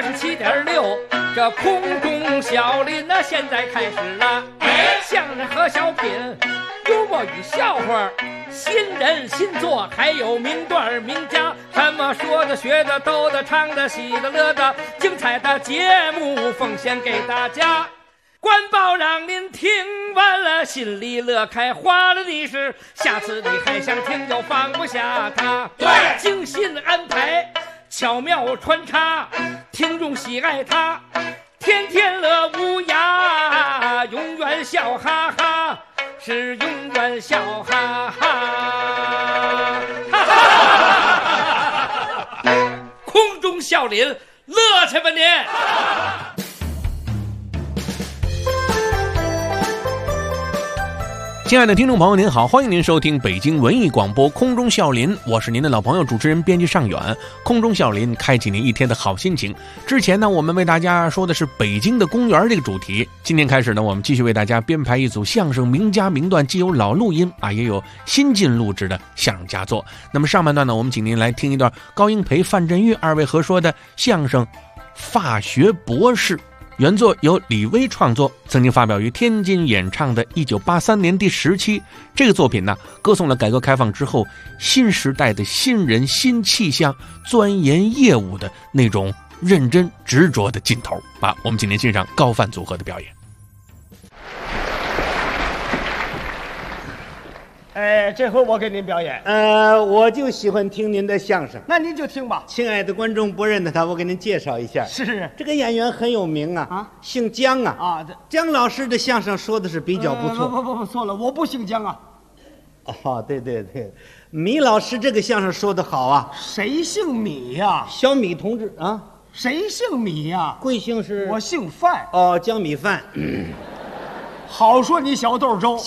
87.6，这空中小林呢，现在开始了。相声和小品，幽默与笑话，新人新作，还有名段名家，什么说的、学的、逗的、唱的、喜的、乐的，精彩的节目奉献给大家。官报让您听完了，心里乐开花了的是，下次你还想听就放不下它。 对， 精心安排，巧妙穿插，听众喜爱它，天天乐无涯，永远笑哈哈，是永远笑哈哈。空中笑林，乐去吧您！ 亲爱的听众朋友您好，欢迎您收听北京文艺广播空中笑林，我是您的老朋友主持人编辑尚远。空中笑林开启您一天的好心情。之前呢，我们为大家说的是北京的公园这个主题，今天开始呢，我们继续为大家编排一组相声名家名段，既有老录音也有新进录制的相声佳作。那么上半段呢，我们请您来听一段高英培、范振钰二位合说的相声《法学博士》。原作由李威创作，曾经发表于天津演唱的1983年第10期。这个作品呢，歌颂了改革开放之后新时代的新人新气象，钻研业务的那种认真执着的劲头。我们今天欣赏高范组合的表演。 这回我给您表演。 我就喜欢听您的相声。 那您就听吧。 亲爱的观众不认得他，我给您介绍一下。 是这个演员很有名啊，姓姜啊。姜老师的相声说的是比较不错。 不，错了，我不姓姜啊。 哦，对，米老师这个相声说的好啊。 谁姓米呀？ 小米同志啊。 谁姓米呀？ 贵姓是？ 我姓范。 哦，姜米饭。 好说你小豆粥。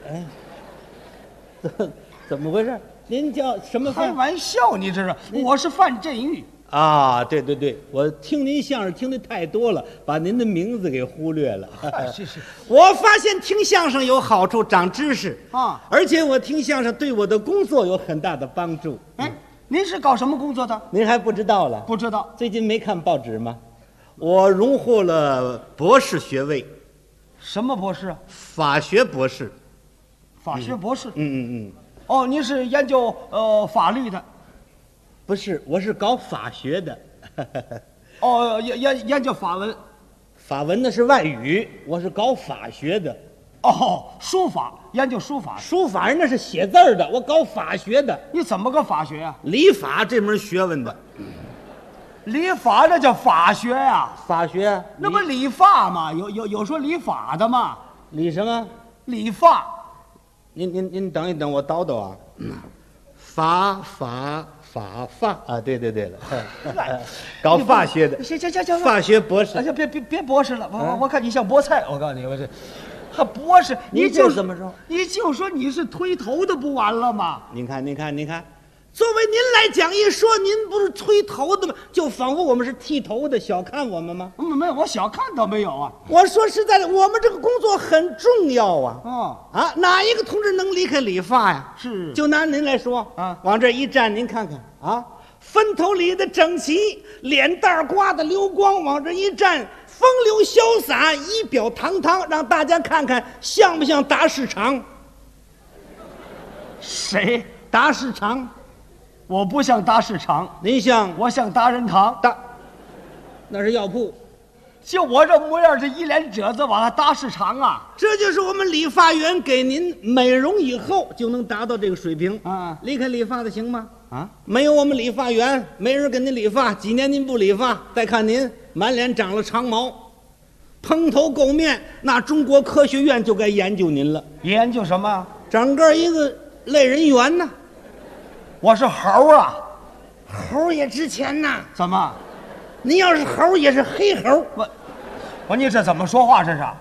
怎么回事？您叫什么范？ 开玩笑，你这是？我是范振钰啊。对，我听您相声听的太多了，把您的名字给忽略了。 是。 我发现听相声有好处，长知识啊， 而且我听相声对我的工作有很大的帮助。 您是搞什么工作的？ 您还不知道了？ 不知道。 最近没看报纸吗？我荣获了博士学位。 什么博士？ 法学博士。 法学博士。 哦， 您是研究法律的？ 不是，我是搞法学的。 哦，研究法文。 法文那是外语，我是搞法学的。 哦，书法，研究书法。 书法人那是写字儿的，我搞法学的。 你怎么个法学啊？ 理法这门学问的。 理发这叫法学呀？ 法学那不理发吗？有说理发的吗？ 理什么？ 理发。 您等一等，我叨叨啊。法啊，对了，搞法学的。 行， 法学博士。 别博士了，我看你像菠菜，我告诉你，我这还博士， 你就怎么说？ 你就说你是推头的不完了吗？ 您看，作为您来讲一说，您不是推头的吗？就仿佛我们是剃头的，小看我们吗？ 没有，我小看倒没有啊。 我说实在的，我们这个工作很重要啊。哪一个同志能离开理发呀？ 是。 就拿您来说啊， 往这一站，您看看啊，分头理的整齐，脸蛋刮的溜光，往这一站，风流潇洒，仪表堂堂，让大家看看像不像达市场？ 谁？ 达市场？ 我不像达市场。 您像？ 我像达人堂。 那是药铺。 就我这模样，这一脸褶子，往下达市场啊！ 这就是我们理发员给您美容以后就能达到这个水平啊！ 离开理发的行吗？ 啊， 没有我们理发员，没人给您理发。几年您不理发，再看您满脸长了长毛，蓬头垢面，那中国科学院就该研究您了。 研究什么？ 整个一个类人猿呢。 我是猴啊， 猴也值钱呐。 怎么？ 您要是猴也是黑猴。 我你这怎么说话？这是？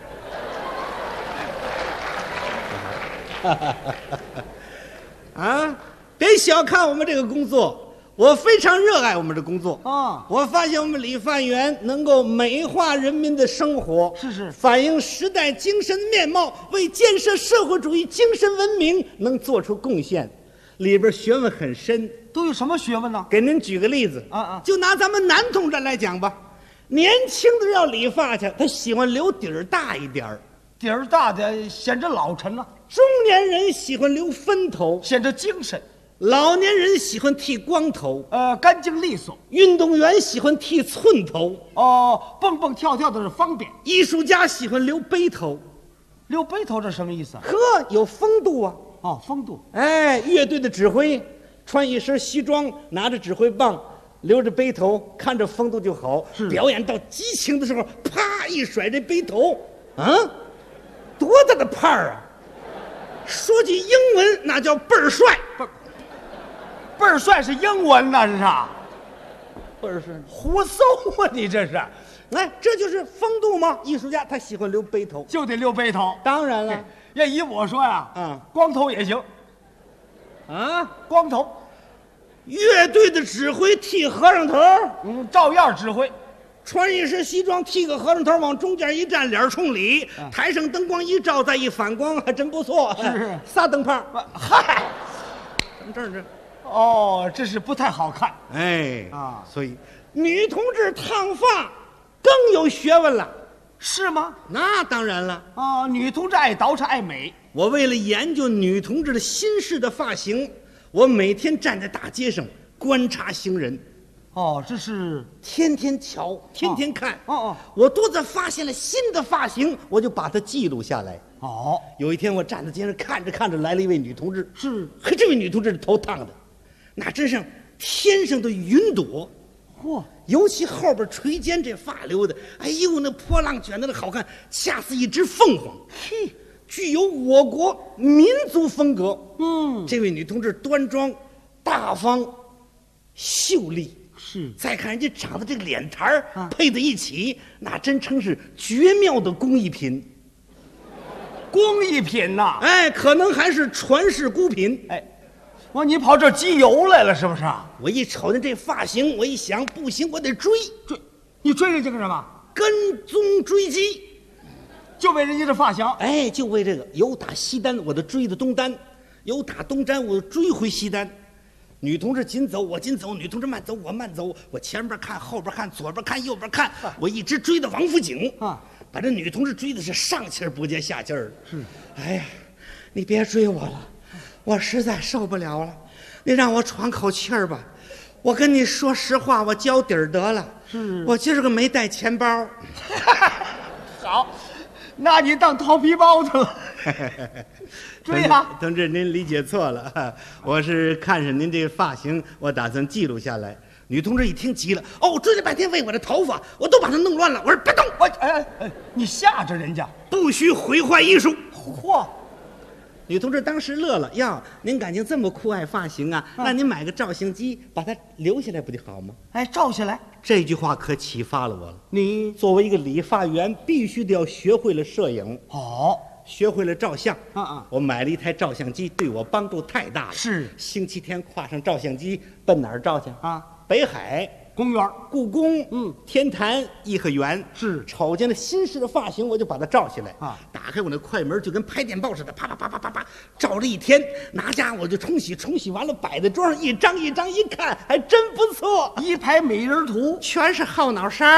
啊！别小看我们这个工作，我非常热爱我们这工作啊！ 我发现我们理发员能够美化人民的生活， 是反映时代精神面貌，为建设社会主义精神文明能做出贡献。里边学问很深。 都有什么学问呢？ 给您举个例子啊， 就拿咱们男同志来讲吧， 年轻的人要理发去，他喜欢留底儿大一点儿； 底儿大的显着老沉了， 中年人喜欢留分头， 显着精神。 老年人喜欢剃光头， 干净利索。 运动员喜欢剃寸头， 蹦蹦跳跳的是方便。 艺术家喜欢留背头， 留背头这什么意思啊？ 呵，有风度啊！ 风度。 哎，乐队的指挥穿一身西装，拿着指挥棒，留着背头，看着风度就好。表演到激情的时候，啪一甩这背头，多大的派儿啊！说句英文，那叫倍儿帅。 倍儿帅是英文呐，这是倍儿帅， 胡诌啊！你这是， 哎，这就是风度吗？艺术家他喜欢留背头， 就得留背头。 当然了， 要依我说呀，光头也行。光头。 乐队的指挥剃和尚头， 照样指挥。 穿一身西装，剃个和尚头，往中间一站，脸冲里，台上灯光一照，再一反光，还真不错。 是仨灯泡。 嗨， 这儿这是不太好看。 所以女同志烫发更有学问了， 是吗？ 那当然了。 女同志爱捯饬爱美。 我为了研究女同志的新式的发型，我每天站在大街上观察行人。 这是天天瞧，天天看。 我多次发现了新的发型，我就把它记录下来。有一天我站在街上看着看着，来了一位女同志。嘿，这位女同志的头烫的，那真像天上的云朵。尤其后边垂肩这发留的，哎呦，那波浪卷的那好看，恰似一只凤凰。嘿，具有我国民族风格。这位女同志端庄、大方、秀丽。再看人家长得这个脸蛋儿，配在一起，那真称是绝妙的工艺品。 工艺品呐！ 可能还是传世孤品。 你跑这儿集邮来了是不是？ 我一瞅见这发型，我一想，不行，我得追。 你追人家干什么？ 跟踪追击， 就为人家这发型。 就为这个。有打西单，我就追到东单；有打东单，我追回西单。女同志紧走，我紧走；女同志慢走，我慢走。我前边看，后边看，左边看，右边看，我一直追到王府井。把这女同志追的是上气儿不接下气儿。哎呀，你别追我了，我实在受不了了，你让我喘口气儿吧。我跟你说实话，我交底儿得了。我今儿个没带钱包。 好，拿你当掏皮包去了。追呀， 同志，您理解错了，我是看上您这个发型，我打算记录下来。女同志一听急了，追了半天为我的头发，我都把它弄乱了。我说别动， 你吓着人家， 不许毁坏艺术。 嚯！ 女同志当时乐了，呀，您感情这么酷爱发型啊？那您买个照相机，把它留下来不就好吗？ 照下来。 这句话可启发了我了。 你作为一个理发员，必须得要学会了摄影。学会了照相。我买了一台照相机，对我帮助太大了。星期天挎上照相机，奔哪儿照去？北海公园、 故宫、天坛、颐和园。瞅见了新式的发型，我就把它照下来。打开我那快门，就跟拍电报似的，啪啪啪啪啪啪，照了一天。拿家我就冲洗完了，摆在桌上，一张一张一看，还真不错， 一排美人图， 全是后脑勺。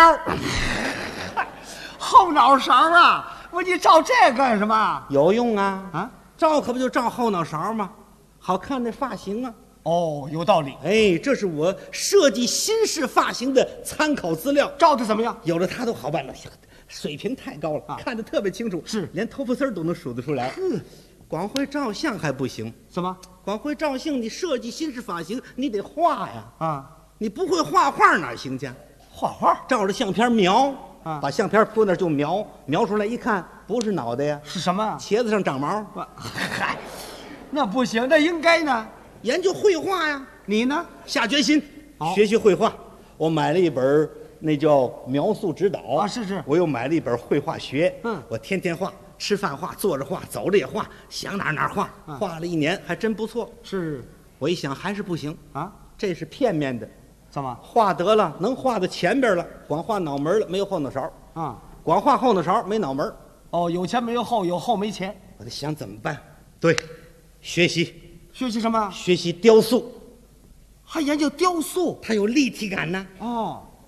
后脑勺啊！你照这干什么？ 有用啊！照可不就照后脑勺吗？好看那发型啊！ 有道理。 这是我设计新式发型的参考资料。 照的怎么样？ 有了它都好办了，水平太高了，看得特别清楚，连头发丝都能数得出来。光会照相还不行。 怎么？ 光会照相，你设计新式发型，你得画呀。你不会画画哪行去？ 画画， 照着相片描。把相片铺那儿就描出来，一看不是脑袋呀， 是什么？ 茄子上长毛。 嗨，那不行，那应该呢。 研究绘画呀。 你呢？ 下决心学习绘画。我买了一本那叫描述指导。 是。 我又买了一本绘画学。我天天画，吃饭画，坐着画，走着也画，想哪画。画了1年还真不错。我一想还是不行这是片面的。 怎么画得了？能画到前边了，光画脑门了，没有后脑勺光画后脑勺，没脑门有前没有后，有后没前。 我在想怎么办？对，学习什么？ 学习雕塑。 还研究雕塑？ 它有立体感呢。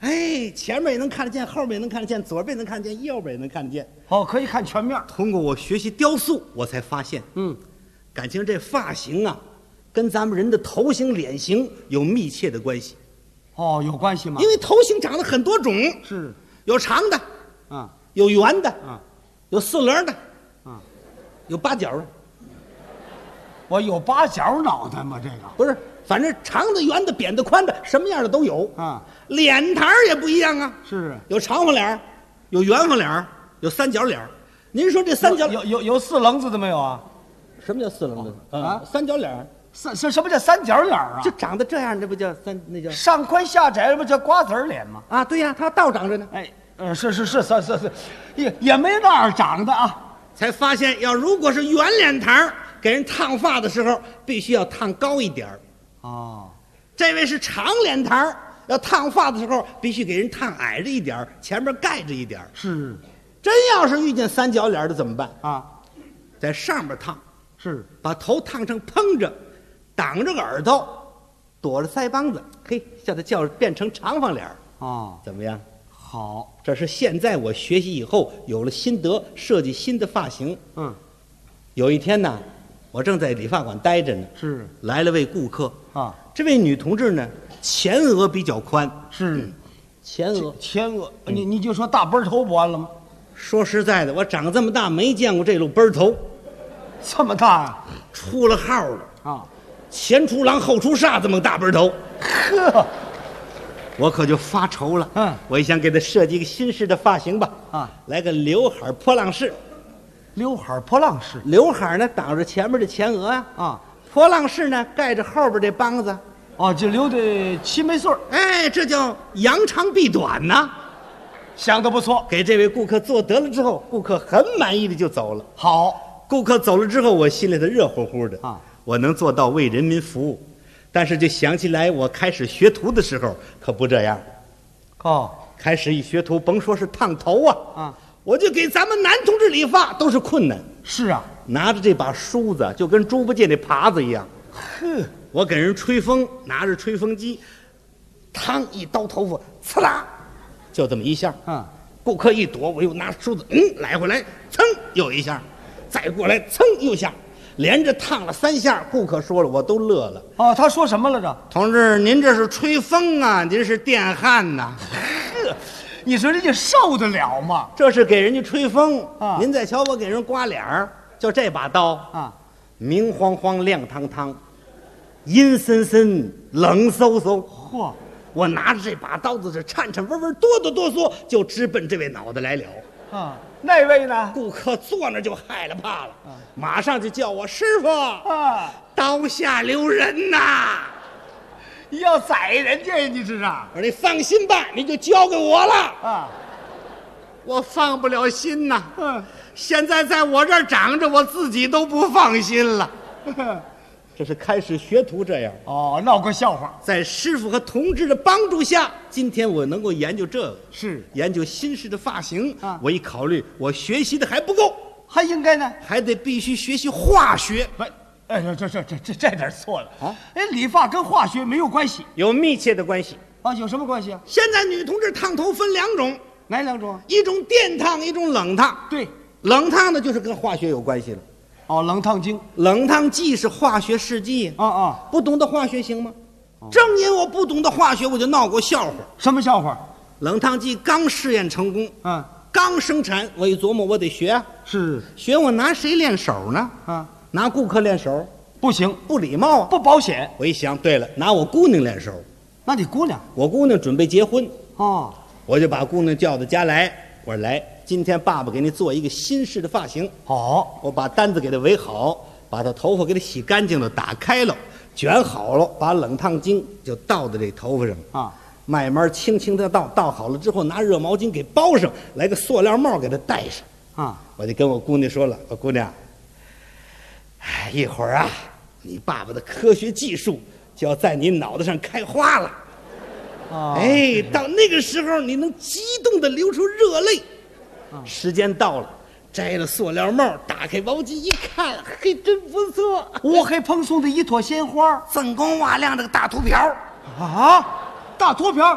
哎，前面也能看得见，后面也能看得见，左边也能看得见，右边也能看得见。 哦，可以看全面。 通过我学习雕塑，我才发现，感情这发型啊，跟咱们人的头型、脸型有密切的关系。 哦，有关系吗？ 因为头型长得很多种， 是有长的， 啊， 有圆的， 啊， 有四棱的， 啊， 有八角的。 我有八角脑袋吗？这个不是，反正长的、圆的、扁的、宽的，什么样的都有啊。 脸膛也不一样啊， 是有长方脸，有圆方脸，有三角脸。您说这三角有四棱子的没有啊？ 什么叫四棱子啊？ 三角脸， 什么叫三角脸啊？ 就长得这样，这不叫那叫上宽下窄，不叫瓜子脸吗？ 啊？对呀，它倒长着呢。 哎，是，也没那样长的啊。 才发现，如果是圆脸膛，给人烫发的时候，必须要烫高一点儿。 哦， 这位是长脸膛，要烫发的时候，必须给人烫矮着一点儿，前面盖着一点儿。 是， 真要是遇见三角脸的怎么办啊？ 在上边烫， 是把头烫成蓬着，挡着个耳朵，躲着腮帮子，嘿，叫他变成长方脸。 哦， 怎么样？ 好， 这是现在我学习以后有了心得，设计新的发型。有一天呢，我正在理发馆待着呢， 是来了位顾客啊。 这位女同志呢，前额比较宽， 是前额， 你就说大背头不完了吗？ 说实在的，我长这么大没见过这种背头， 这么大呀？ 出了号了啊！ 前出狼后出煞，这么个大背头， 呵， 我可就发愁了。我也想给他设计一个新式的发型吧。 啊， 来个刘海波浪式。 刘海波浪式， 刘海呢挡着前面的前额呀。啊，波浪式呢盖着后边这帮子。 哦，就留的齐眉穗儿。 哎，这叫扬长避短呐。 想得不错。 给这位顾客做得了之后，顾客很满意的就走了。 好， 顾客走了之后，我心里头热乎乎的啊。 我能做到为人民服务，但是就想起来我开始学徒的时候可不这样。 哦， 开始一学徒，甭说是烫头啊， 我就给咱们男同志理发都是困难。 是啊， 拿着这把梳子就跟猪八戒那耙子一样。 呵， 我给人吹风，拿着吹风机，嘡一刀头发，呲啦，就这么一下。顾客一躲，我又拿梳子，来回来，噌又一下，再过来，噌又下，连着烫了3下。顾客说了，我都乐了。 哦，他说什么来着？ 同志，您这是吹风啊，您是电焊呐。 呵，你说人家受得了吗？ 这是给人家吹风啊。 您再瞧我给人刮脸儿，就这把刀啊， 明晃晃亮堂堂，阴森森冷飕飕。 嚯！ 我拿着这把刀子是颤颤巍巍、哆哆哆嗦，就直奔这位脑袋来了。 啊，那位呢？ 顾客坐那就害了怕了，马上就叫我师傅啊， 刀下留人呐！ 要宰人家呀，你这是？我说你放心吧，你就交给我了啊。 我放不了心呐。现在在我这儿长着，我自己都不放心了。这是开始学徒这样。 哦，闹个笑话。 在师傅和同志的帮助下，今天我能够研究这个， 是研究新式的发型啊。 我一考虑，我学习的还不够， 还应该呢， 还得必须学习化学。 不，哎，这点错了啊！哎，理发跟化学没有关系， 有密切的关系啊？有什么关系啊？ 现在女同志烫头分2种， 哪2种？ 一种电烫，一种冷烫。 对， 冷烫的就是跟化学有关系了。 哦，冷烫精， 冷烫剂是化学试剂啊！ 不懂得化学行吗？正因我不懂得化学，我就闹过笑话。 什么笑话？ 冷烫剂刚试验成功，刚生产，我一琢磨，我得学啊。 是学，我拿谁练手呢？拿顾客练手不行， 不礼貌啊， 不保险。 我一想，对了，拿我姑娘练手。 那你姑娘？ 我姑娘准备结婚哦， 我就把姑娘叫到家来，我说来，今天爸爸给你做一个新式的发型。 好， 我把单子给她围好，把她头发给她洗干净了，打开了，卷好了，把冷烫精就倒在这头发上啊， 慢慢轻轻的倒好了之后，拿热毛巾给包上，来个塑料帽给她戴上啊。 我就跟我姑娘说了，我姑娘，哎，一会儿啊，你爸爸的科学技术就要在你脑袋上开花了。哎，到那个时候你能激动的流出热泪。时间到了，摘了塑料帽，打开毛巾一看，嘿，真不错， 乌黑蓬松的一朵鲜花， 锃光瓦亮的个大秃瓢啊，大秃瓢，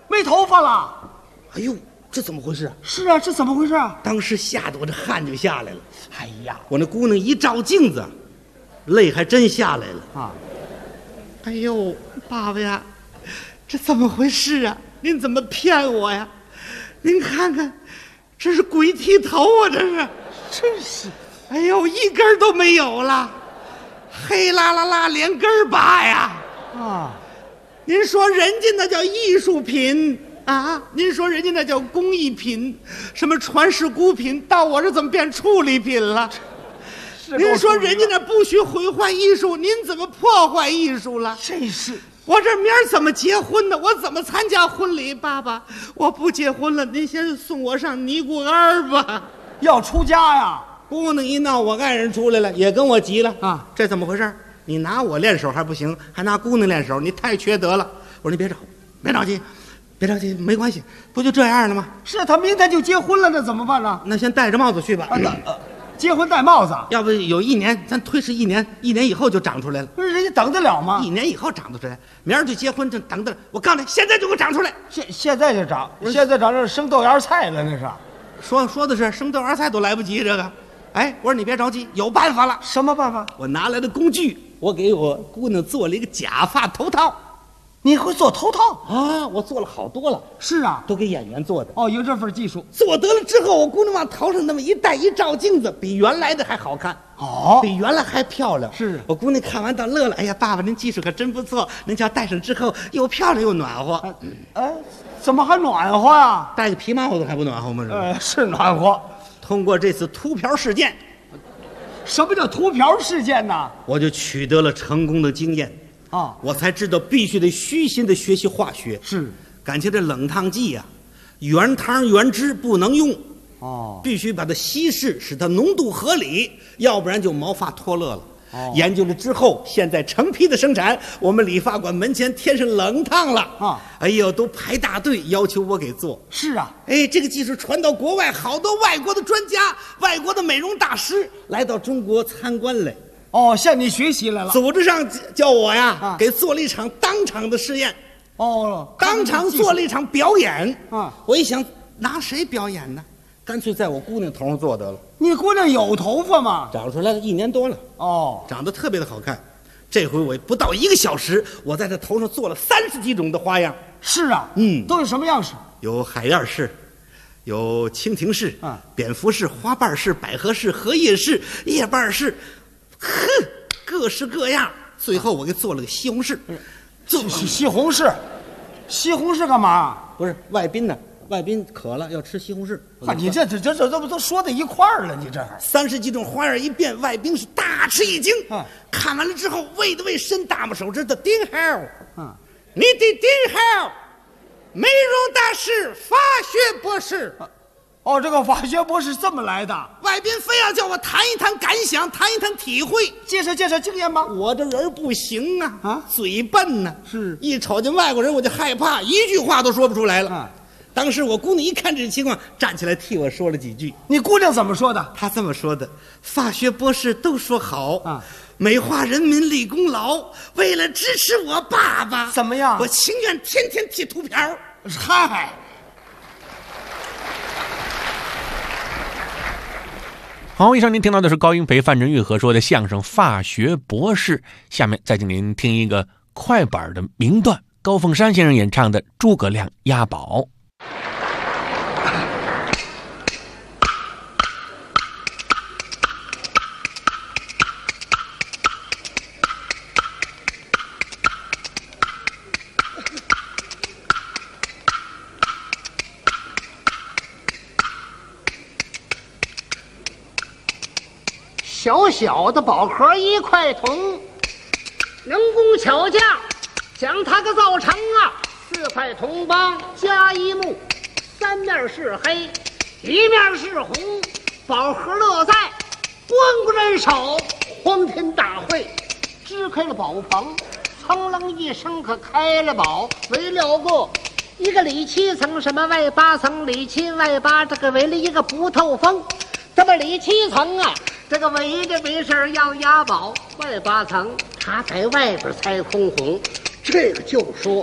没头发了。 哎呦，这怎么回事啊？ 是啊，这怎么回事啊？ 当时吓得我这汗就下来了。 哎呀， 我那姑娘一照镜子，泪还真下来了啊！ 哎呦，爸爸呀，这怎么回事啊？您怎么骗我呀？您看看，这是鬼剃头啊！这是， 真是， 哎呦，一根都没有了，黑啦啦啦，连根儿拔呀！ 啊， 您说人家那叫艺术品啊？您说人家那叫工艺品，什么传世古品，到我这怎么变处理品了？您说人家那不许毁坏艺术，您怎么破坏艺术了？ 真是。 我这明儿怎么结婚呢？我怎么参加婚礼？爸爸，我不结婚了，您先送我上尼姑庵吧。 要出家呀？ 姑娘一闹，我爱人出来了，也跟我急了啊！ 这怎么回事？你拿我练手还不行，还拿姑娘练手，你太缺德了。我说你别着急，别着急，没关系，不就这样了吗？ 是他明天就结婚了，那怎么办呢？ 那先戴着帽子去吧。 结婚戴帽子， 要不有1年，咱推迟1年，1年以后就长出来了。 不是人家等得了吗 ？1年以后长得出来，明儿就结婚，就等着。我告诉你，现在就给我长出来。 现在就长，现在长这生豆芽菜了，那是。 说的是生豆芽菜都来不及，这个。哎，我说你别着急，有办法了。 什么办法？ 我拿来的工具，我给我姑娘做了一个假发头套。 你会做头套啊？我做了好多了。 是啊， 都给演员做的。 哦，有这份技术。 做得了之后，我姑娘往头上那么一戴，一照镜子，比原来的还好看。 哦， 比原来还漂亮。 是我姑娘看完倒乐了。哎呀，爸爸您技术可真不错，您瞧戴上之后又漂亮又暖和。 怎么还暖和呀？ 戴个皮帽子还不暖和吗？ 是暖和。 通过这次秃瓢事件， 什么叫秃瓢事件呢？ 我就取得了成功的经验。我才知道必须得虚心的学习化学。 是， 感情这冷烫剂呀，原汤原汁不能用。必须把它稀释，使它浓度合理，要不然就毛发脱落了。研究了之后，现在成批的生产，我们理发馆门前添上冷烫了。哎呦，都排大队要求我给做。 是啊， 哎，这个技术传到国外，好多外国的专家、外国的美容大师来到中国参观来。 向你学习来了。 组织上叫我呀，给做了一场当场的试验。当场做了一场表演。我一想，拿谁表演呢？干脆在我姑娘头上做得了。 你姑娘有头发吗？ 长出来了1年多了。长得特别的好看。这回我不到1个小时，我在她头上做了30几种的花样。 是啊，都是什么样式？ 有海燕式，有蜻蜓式，蝙蝠式，花瓣式，百合式，荷叶式，叶瓣式。各式各样。最后我给做了个西红柿。 西红柿，西红柿干嘛？ 不是外宾呢，外宾渴了要吃西红柿。 你这不都说到一块儿了？你这 30几种花样一变，外宾是大吃一惊。看完了之后，喂的喂，伸大拇手指头，顶好。你的顶好，美容大师，法学博士。 这个法学博士这么来的。 外宾非要叫我谈一谈感想，谈一谈体会， 介绍经验吗？ 我这人不行啊，嘴笨呢。 是， 一瞅见外国人我就害怕，一句话都说不出来了。当时我姑娘一看这情况，站起来替我说了几句。 你姑娘怎么说的？ 她这么说的：法学博士都说好美化人民立功劳，为了支持我爸爸， 怎么样？ 我情愿天天剃秃瓢。 嗨。 好，以上您听到的是高英培、范振钰合说的相声《法学博士》。下面再请您听一个快板的名段，高凤山先生演唱的《诸葛亮押宝》。 小小的宝盒1块铜，能工巧匠将它个造成4块铜帮加1木，3面是黑，1面是红，宝盒乐在光棍人手，欢天大会支开了宝棚，苍啷一声可开了宝，围了个一个里7层，什么外8层，里7外8，这个围了一个不透风。这么里7层这个围着没事要押宝，外8层他在外边猜空红，这个就说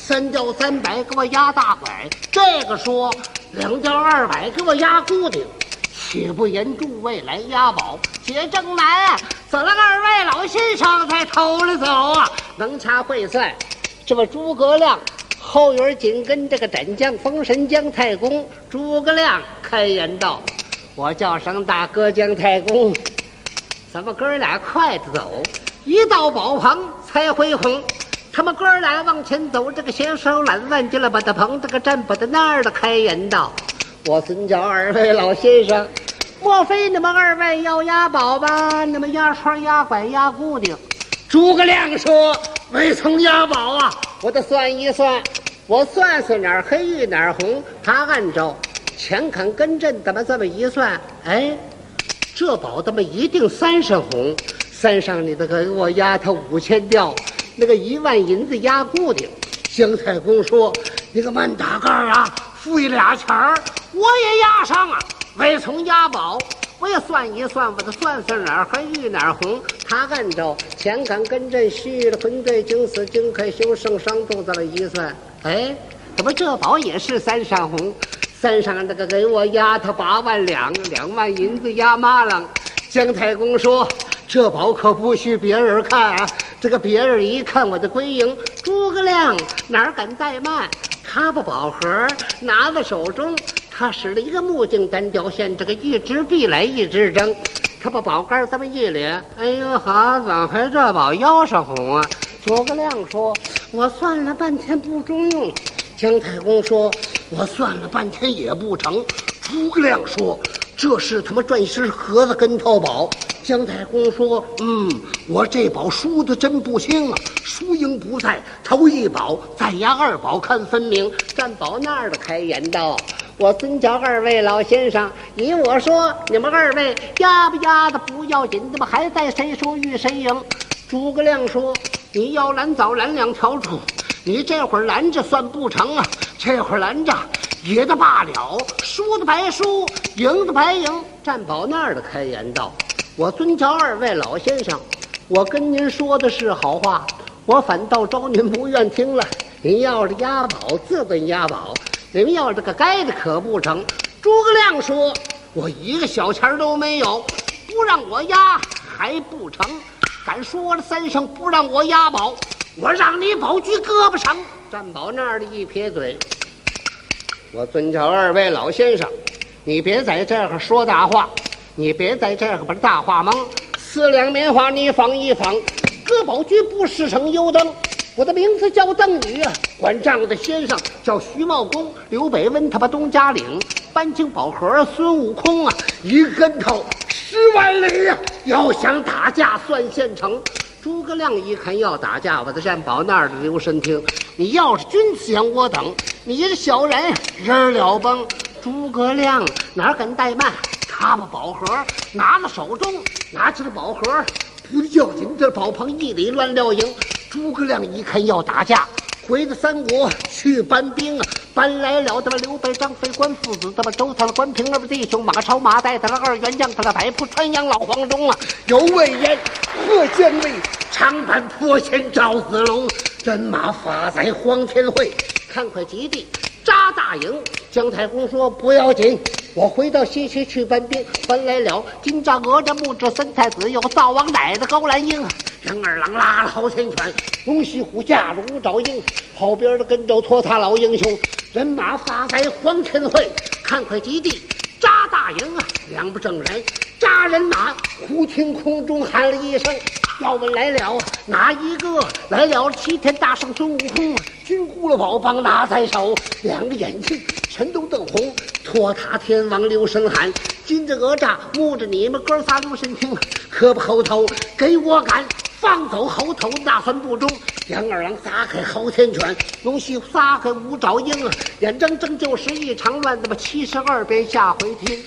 3吊300给我压大拐，这个说2吊200给我压固定，岂不言诸位来押宝？解正难，走了2位老先生才偷了走啊！能掐会算，这么诸葛亮后院紧跟这个斩将封神姜太公。诸葛亮开言道：“我叫声大哥姜太公，咱们哥俩快着走，一到宝棚才回红。”他们哥俩往前走，这个携手揽腕进了把他棚，这个站把他那儿的开言道：“我尊叫2位老先生，莫非你们2位要押宝吧？你们押串押拐押固定？”诸葛亮说：“未曾押宝啊，我得算一算，我算算哪儿黑玉哪儿红。他按照前坎跟阵怎么这么一算，哎，这宝他妈一定3上红，3上你得给我押他5000吊。”那个1万银子押固定。姜太公说：“你个慢打杆啊，付一俩钱儿，我也押上啊。未从押宝，我也算一算，我得算算哪儿黑玉哪儿红。他按照前坎跟阵虚了魂对惊死惊开修圣伤度这么一算，哎，怎么这宝也是3上红？3上那个给我押他8万两，2万银子押麻了。”姜太公说：“这宝可不许别人看啊！这个别人一看我的归营。”诸葛亮哪敢怠慢，他把宝盒拿在手中，他使了一个木镜单雕线，这个一支臂来一支针，他把宝盖这么一咧，哎呦好，怎么还这宝腰上红啊？诸葛亮说：“我算了半天不中用。”姜太公说：“我算了半天也不成。”诸葛亮说：“这是他妈钻石盒子跟头宝。”姜太公说：“我这宝输的真不轻啊，输赢不在头1宝，再押2宝看分明。”占宝那儿的开言道：“我尊叫2位老先生，依我说，你们2位押不押的不要紧，怎么还在谁输与谁赢？”诸葛亮说：“你要拦早拦2条主，你这会儿拦着算不成啊，这会儿拦着也得罢了，输的白输，赢的白赢。”占宝那儿的开言道：“我尊叫2位老先生，我跟您说的是好话，我反倒招您不愿听了。您要是押宝自顿押宝，你们要这个该的可不成。”诸葛亮说：“我一个小钱都没有，不让我押还不成？敢说了3声不让我押宝，我让你宝驹胳膊上。”占宝那儿的一撇嘴：“我尊叫2位老先生，你别在这儿说大话，你别在这儿把大话蒙，4两棉花你仿一仿。葛宝驹不是成优等，我的名字叫邓禹啊，管账的先生叫徐茂公，刘北温他把东家岭，搬进宝盒孙悟空啊，一跟头10万里呀，要想打架算现成。”诸葛亮一看要打架，我的占宝那儿的留神听，你要是君子想我等，你这小人人了崩。诸葛亮哪敢怠慢，他把宝盒拿到手中，拿起了宝盒，不要紧，这宝棚一里乱撂营。诸葛亮一看要打架，回到三国去搬兵啊，搬来了他们刘备、张飞、关父子，他们周他了关平2位弟兄，马超、马岱他了2员将，他了白铺、川阳老黄忠啊，有魏延、贺建卫、长坂坡前赵子龙，人马发在黄天会，看快极地扎大营。姜太公说：“不要紧，我回到西岐去搬兵，搬来了金吒、哪吒、木吒3太子，有灶王奶的高兰英啊。杨二郎拉了好天犬，龙须虎架了五爪鹰，后边的跟着托他老英雄，人马发在黄天会，看快极地扎大营啊。2不正人扎人马，忽听空中喊了一声，要问来了哪一个？来了齐天大圣孙悟空啊！金箍了宝棒拿在手，2个眼睛全都瞪红，托塔天王留神喊，金着哪吒木着你们哥仨留神听，可不后头给我赶，放走后头那算不中。杨二郎撒开昊天犬，龙须撒开五爪鹰啊，眼睁睁就是一场乱，那么72遍下回听。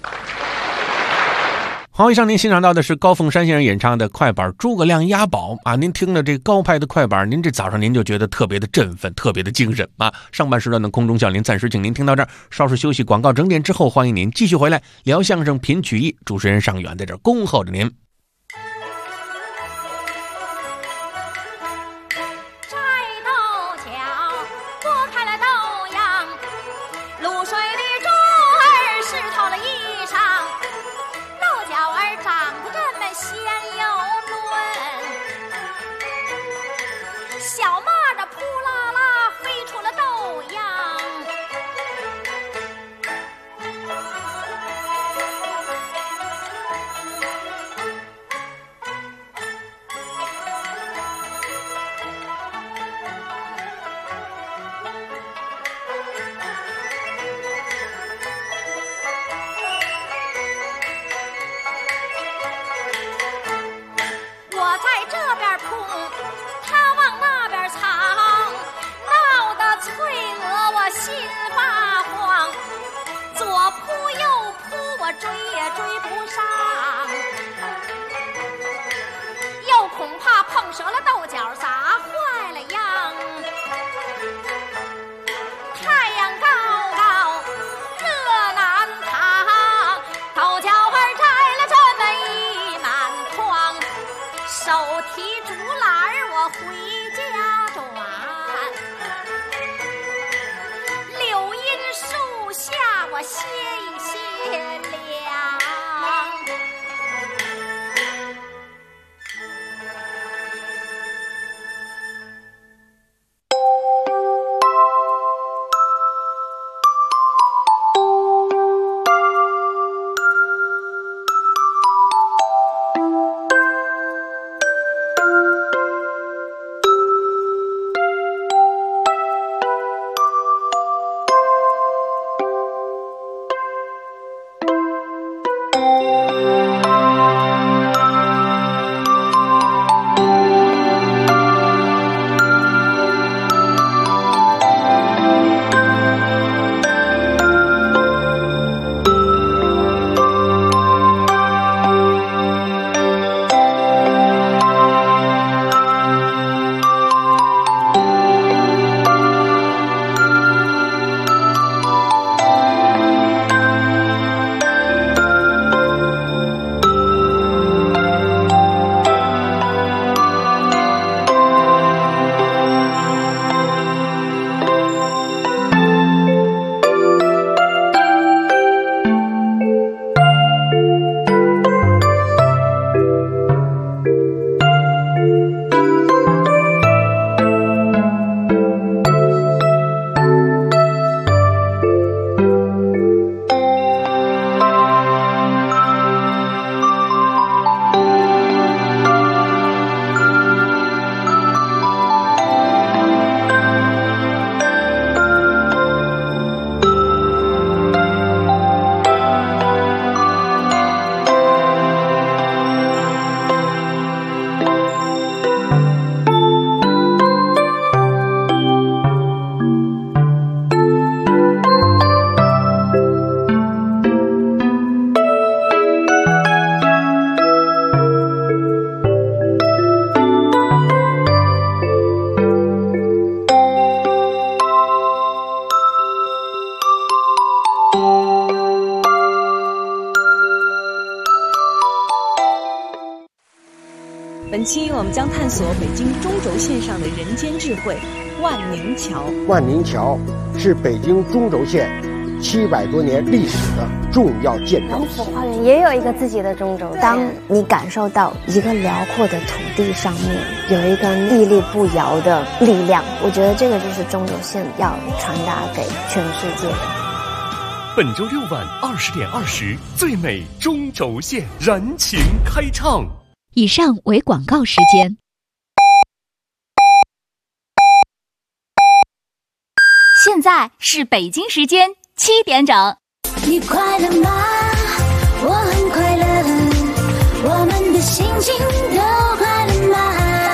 好，以上您欣赏到的是高凤山先生演唱的快板《诸葛亮押宝》啊。您听了这高派的快板，您这早上您就觉得特别的振奋，特别的精神啊。上半时段的空中笑林暂时请您听到这儿，稍事休息，广告整点之后，欢迎您继续回来聊相声品曲艺，主持人尚远在这儿恭候着您。 摘豆角我歇一歇了。 本期我们将探索北京中轴线上的人间智慧——万宁桥。 万宁桥是北京中轴线700多年历史的重要建筑。 龙府花园也有一个自己的中轴线。当你感受到一个辽阔的土地上面有一个屹立不摇的力量，我觉得这个就是中轴线要传达给全世界的。 本周6晚20点20，最美中轴线燃情开唱。 以上为广告时间。现在是北京时间7点整。 你快乐吗？我很快乐，我们的心情都快乐吗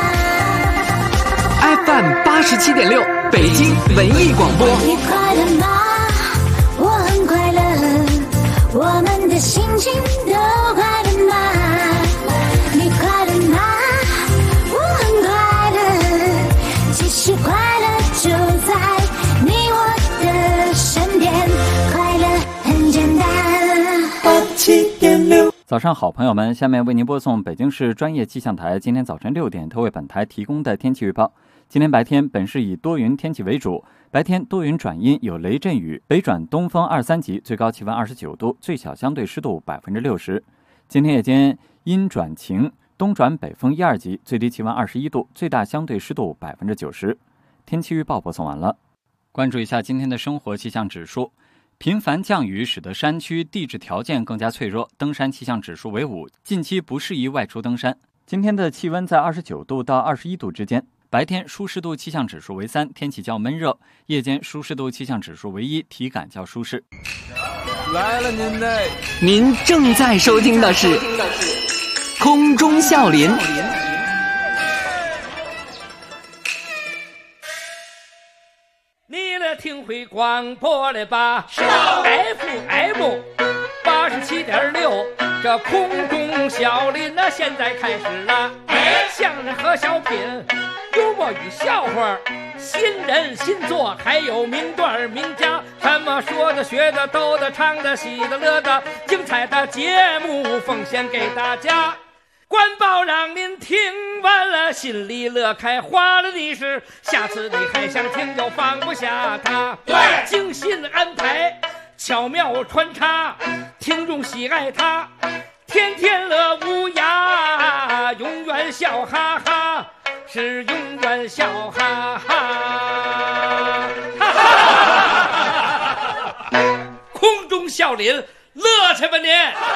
？FM 87.6，北京文艺广播。 你快乐吗？我很快乐，我们的心情都快乐吗？你快乐吗？我很快乐，其实快乐就在你我的身边，快乐很简单。87.6。 早上好，朋友们，下面为您播送北京市专业气象台今天早晨6点特为本台提供的天气预报。今天白天本市以多云天气为主，白天多云转阴，有雷阵雨，北转东风2、3级，最高气温29度，最小相对湿度60%。今天夜间阴转晴，东转北风1、2级，最低气温21度，最大相对湿度90%。天气预报播送完了，关注一下今天的生活气象指数。频繁降雨使得山区地质条件更加脆弱，登山气象指数为5，近期不适宜外出登山。今天的气温在29度到21度之间，白天舒适度气象指数为3，天气较闷热；夜间舒适度气象指数为1，体感较舒适。 来了您嘞！您正在收听的是空中笑林。 你来听会广播了吧？FM 87.6，这空中笑林那现在开始了。相声和小品，幽默与笑话，新人新作，还有名段名家，什么说的学的逗的唱的喜的乐的，精彩的节目奉献给大家。官报让您听完了心里乐开花了，你是下次你还想听就放不下它。对，精心安排巧妙穿插，听众喜爱他，天天乐无涯，永远笑哈哈，是永远笑哈哈，哈哈，空中笑林，乐去吧您！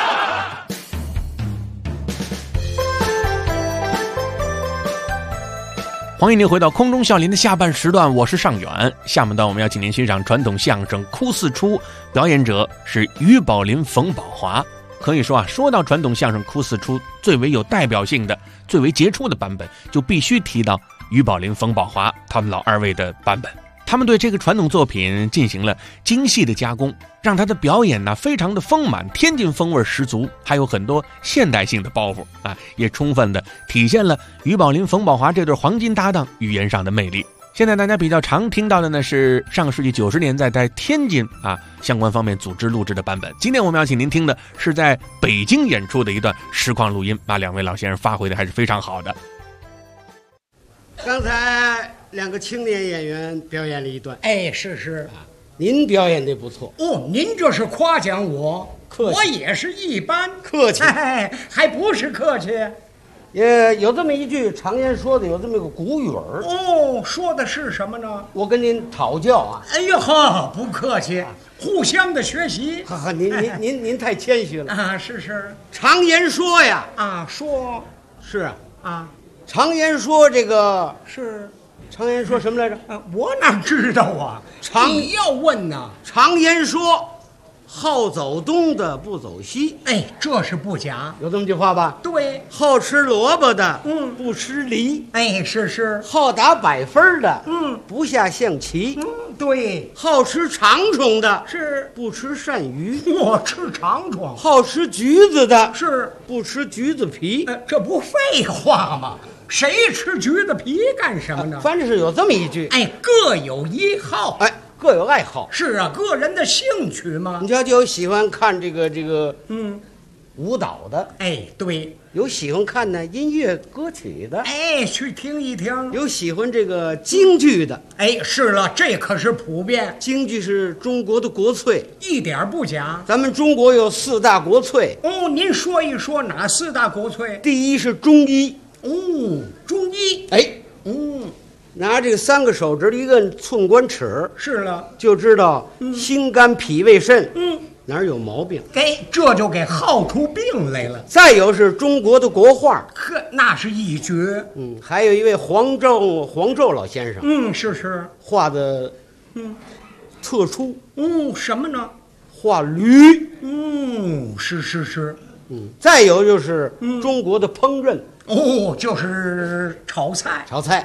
欢迎您回到空中笑林的下半时段，我是尚远。下半段我们要请您欣赏传统相声《哭四出》，表演者是于宝林、冯宝华。可以说啊，说到传统相声《哭四出》，最为有代表性的、最为杰出的版本，就必须提到于宝林、冯宝华他们老二位的版本。他们对这个传统作品进行了精细的加工，让他的表演呢非常的丰满，天津风味十足，还有很多现代性的包袱啊，也充分的体现了于宝林、冯宝华这对黄金搭档语言上的魅力。现在大家比较常听到的呢是上个世纪90年代在天津相关方面组织录制的版本。今天我们要请您听的是在北京演出的一段实况录音，两位老先生发挥的还是非常好的。 刚才2个青年演员表演了一段， 哎，是您表演的不错哦。您这是夸奖我， 客气， 我也是一般客气， 还不是客气。 也有这么一句常言说的，有这么个古语儿哦，说的是什么呢？ 我跟您讨教啊。 哎呀呵，不客气，互相的学习。 哈哈，您太谦虚了啊！是， 常言说呀说是常言说这个是常言说什么来着？ 我哪知道啊？你要问呐。 常言说，好走东的不走西。 哎，这是不假， 有这么句话吧？ 对。 好吃萝卜的，不吃梨。 哎，是。 好打100分的，不下象棋。 对。 好吃长虫的， 是不吃鳝鱼。 我吃长虫。 好吃橘子的， 是不吃橘子皮。 这不废话吗？谁吃橘子皮干什么呢？ 反正是有这么一句。 哎，各有一好。 哎，各有爱好。 是啊，个人的兴趣嘛。 你瞧，就有喜欢看这个舞蹈的。 哎，对。 有喜欢看呢音乐歌曲的。 哎，去听一听。 有喜欢这个京剧的。 哎，是了，这可是普遍。 京剧是中国的国粹， 一点不假。 咱们中国有4大国粹。 哦，您说一说哪4大国粹？ 第一是中医。 哦，中医。 哎，拿这个3个手指一个寸关尺， 是了， 就知道心肝脾胃肾哪儿有毛病。 这就给耗出病来了。 再有是中国的国画， 呵，那是一绝。 还有一位黄胄老先生， 是画的特殊。 什么呢？ 画驴。 是。 再有就是中国的烹饪。 就是炒菜。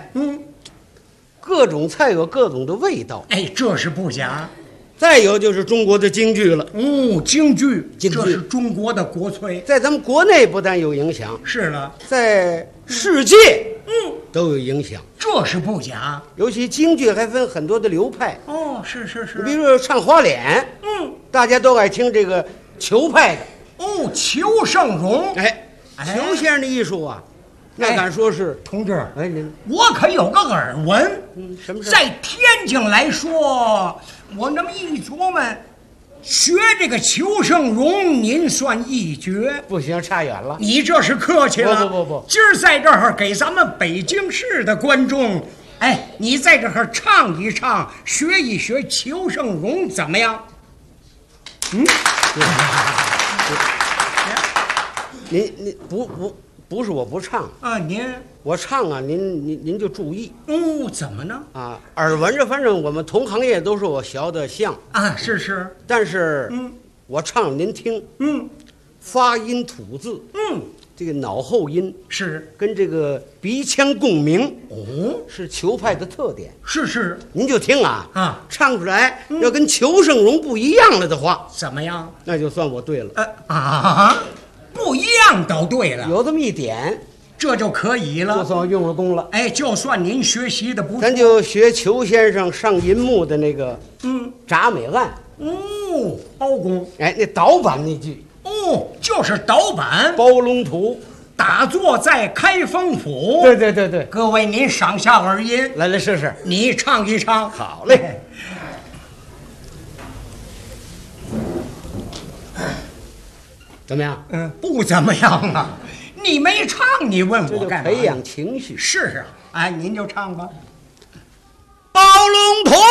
各种菜有各种的味道。 哎，这是不假。 再有就是中国的京剧了。 京剧这是中国的国粹， 在咱们国内不但有影响， 是了， 在世界都有影响。 这是不假。 尤其京剧还分很多的流派。 是。 你比如说唱花脸，大家都爱听这个裘派的。 裘盛戎。 裘先生的艺术啊，那敢说是同志。 您我可有个耳闻。 什么事？ 在天津来说，我那么一琢磨，学这个裘盛戎，您算一绝。 不行，差远了。 你这是客气了。 不， 今儿在这儿给咱们北京市的观众，你在这儿唱一唱，学一学裘盛戎怎么样？ 您不是我不唱啊， 我唱啊，您就注意。 怎么呢？ 耳闻着，反正我们同行业都说我学的像啊，是。 但是我唱您听，发音吐字，这个脑后音是跟这个鼻腔共鸣，是裘派的特点。 是。 您就听啊，唱出来要跟裘盛戎不一样了的话， 怎么样？ 那就算我对了。 不一样倒对了， 有这么一点， 这就可以了， 就算用了功了。 就算您学习的不错， 咱就学裘先生上银幕的那个铡美案。 包公。 那导板那句。 就是导板。 包龙图打坐在开封府。 对。 各位您赏下耳音， 来试试， 你唱一唱。 好嘞。 怎么样？ 不怎么样啊。你没唱，你问我干嘛？ 培养情绪。 是啊，哎，您就唱吧。 包龙图，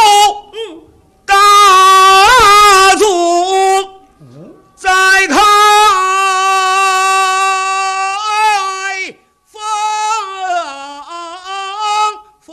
大祖在开封府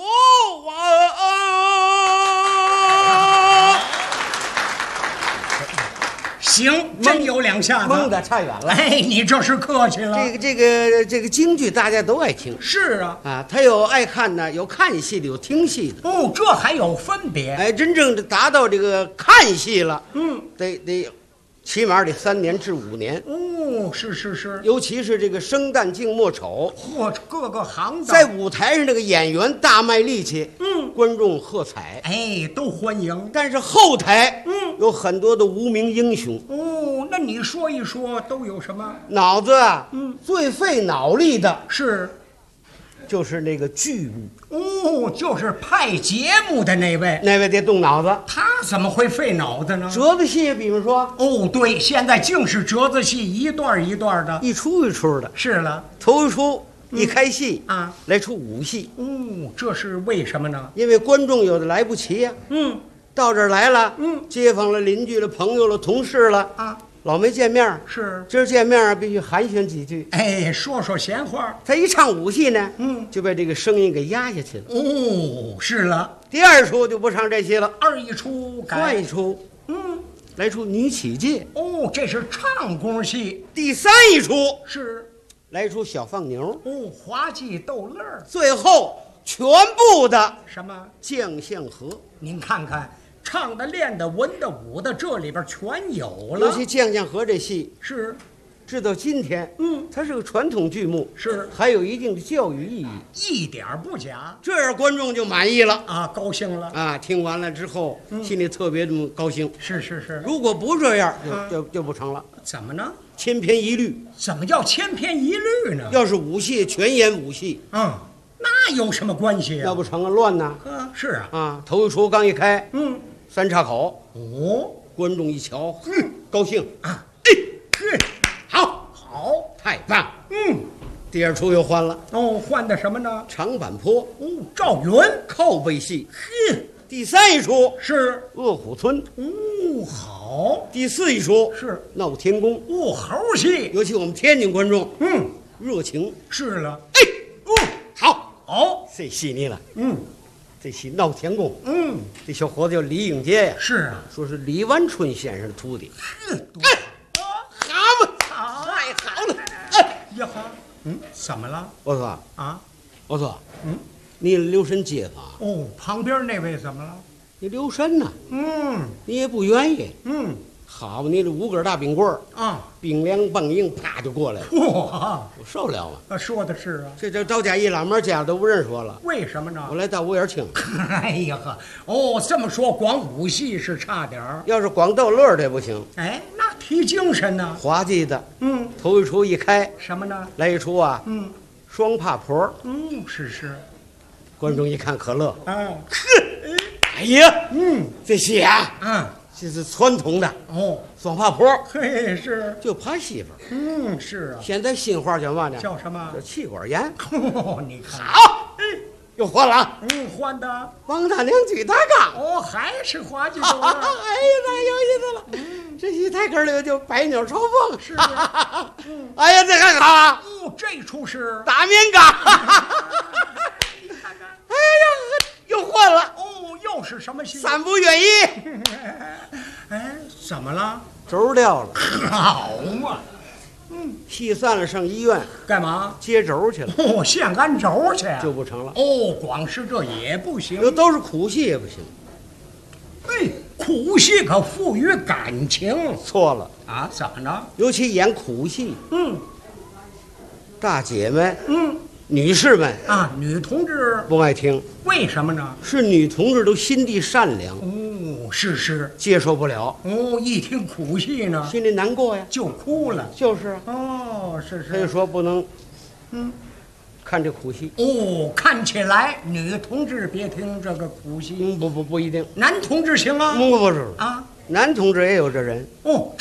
行，真有两下子， 蒙的差远了。 哎，你这是客气了。 这个京剧大家都爱听。 是啊， 他有爱看的，有看戏的，有听戏的。 哦，这还有分别。 哎，真正的达到这个看戏了，得起码得3年至5年。 哦，是， 尤其是这个生旦净末丑， 嚯，各个行当在舞台上这个演员大卖力气，观众喝彩， 哎，都欢迎。 但是后台，有很多的无名英雄。 哦，那你说一说都有什么？ 脑子啊，最费脑力的是， 就是那个剧务。 哦，就是派节目的那位得动脑子。 他怎么会费脑子呢？ 折子戏，比如说， 哦，对，现在净是折子戏，一段一段的， 一出一出的。 是了， 头一出一开戏啊， 来出武戏。 哦，这是为什么呢？ 因为观众有的来不齐呀。到这儿来了，街坊了、邻居了、朋友了、同事了啊，老没见面， 是今儿见面必须寒暄几句， 哎，说说闲话。 他一唱武戏呢，就被这个声音给压下去了。 哦，是了， 第二出就不唱这戏了， 二一出换一出，来出女起介。 哦，这是唱功戏。 第三一出是来出小放牛。 哦，滑稽逗乐。 最后全部的什么将相和。 您看看。唱的、练的、文的、武的，这里边全有了。 尤其将相和这戏是， 直到今天，它是个传统剧目， 是还有一定的教育意义， 一点不假。 这样观众就满意了啊，高兴了啊！听完了之后，心里特别的高兴。 是。 如果不这样，就不成了。 怎么呢？ 千篇一律。 怎么叫千篇一律呢？ 要是武戏全演武戏， 那有什么关系啊？ 那不成了乱呐。 是啊， 头一出刚一开，三岔口， 哦， 观众一瞧，高兴啊， 好，太棒，第二出又换了， 哦，换的什么呢？ 长坂坡， 哦，赵云靠背戏，第三一出是卧虎村， 哦，好， 第四一出是闹天宫， 哦，猴戏， 尤其我们天津观众，热情， 是了， 好，这细腻了，这戏闹天宫，这小伙子叫李永杰呀， 是啊， 说是李万春先生的徒弟，好嘛，太好了， 呀哈，怎么了？ 我说啊， 我说，你留神街坊哦，旁边那位怎么了？ 你留神呐，你也不愿意，好嘛，你这5根大冰棍儿啊， 冰凉棒硬，啪就过来了， 哇， 我受不了啊！ 说的是啊， 这到家一拉门，家都不认识我了。 为什么呢？ 我来到五眼清。 哎呀呵，哦，这么说光武戏是差点儿， 要是光逗乐儿这不行。 哎，那提精神呢？ 滑稽的，头一出一开什么呢？ 来一出啊，双怕婆， 是， 观众一看可乐， 哎呀，这戏啊，这是传统的哦， 双怕婆， 嘿，是就怕媳妇儿， 是啊。 现在新话叫嘛呢？ 叫什么？ 叫气管炎。 你看， 好，又换了啊， 换的王大娘举大杠， 哦，还是滑稽逗乐， 哎呀，太有意思了，这戏太哏了，就百鸟朝凤， 是啊， 哎呀，这还好啊， 这出是大面杠， 你看看， 哎呀，又换了， 哦，又是什么戏？ 三不愿意， 哎，怎么了？ 轴掉了， 好嘛， 戏散了，上医院干嘛？ 接轴去了， 哦，现安轴去就不成了， 哦，光是这也不行， 这都是苦戏也不行， 哎，苦戏可赋予感情， 错了啊？怎么着？ 尤其演苦戏，大姐们，女士们啊，女同志不爱听， 为什么呢？ 是女同志都心地善良， 哦，是， 接受不了， 哦，一听苦戏呢， 心里难过呀， 就哭了， 就是啊， 哦，是， 他就说不能，看这苦戏， 哦，看起来女同志别听这个苦戏， 不一定， 男同志行啊， 不是啊， 男同志也有这人， 哦，这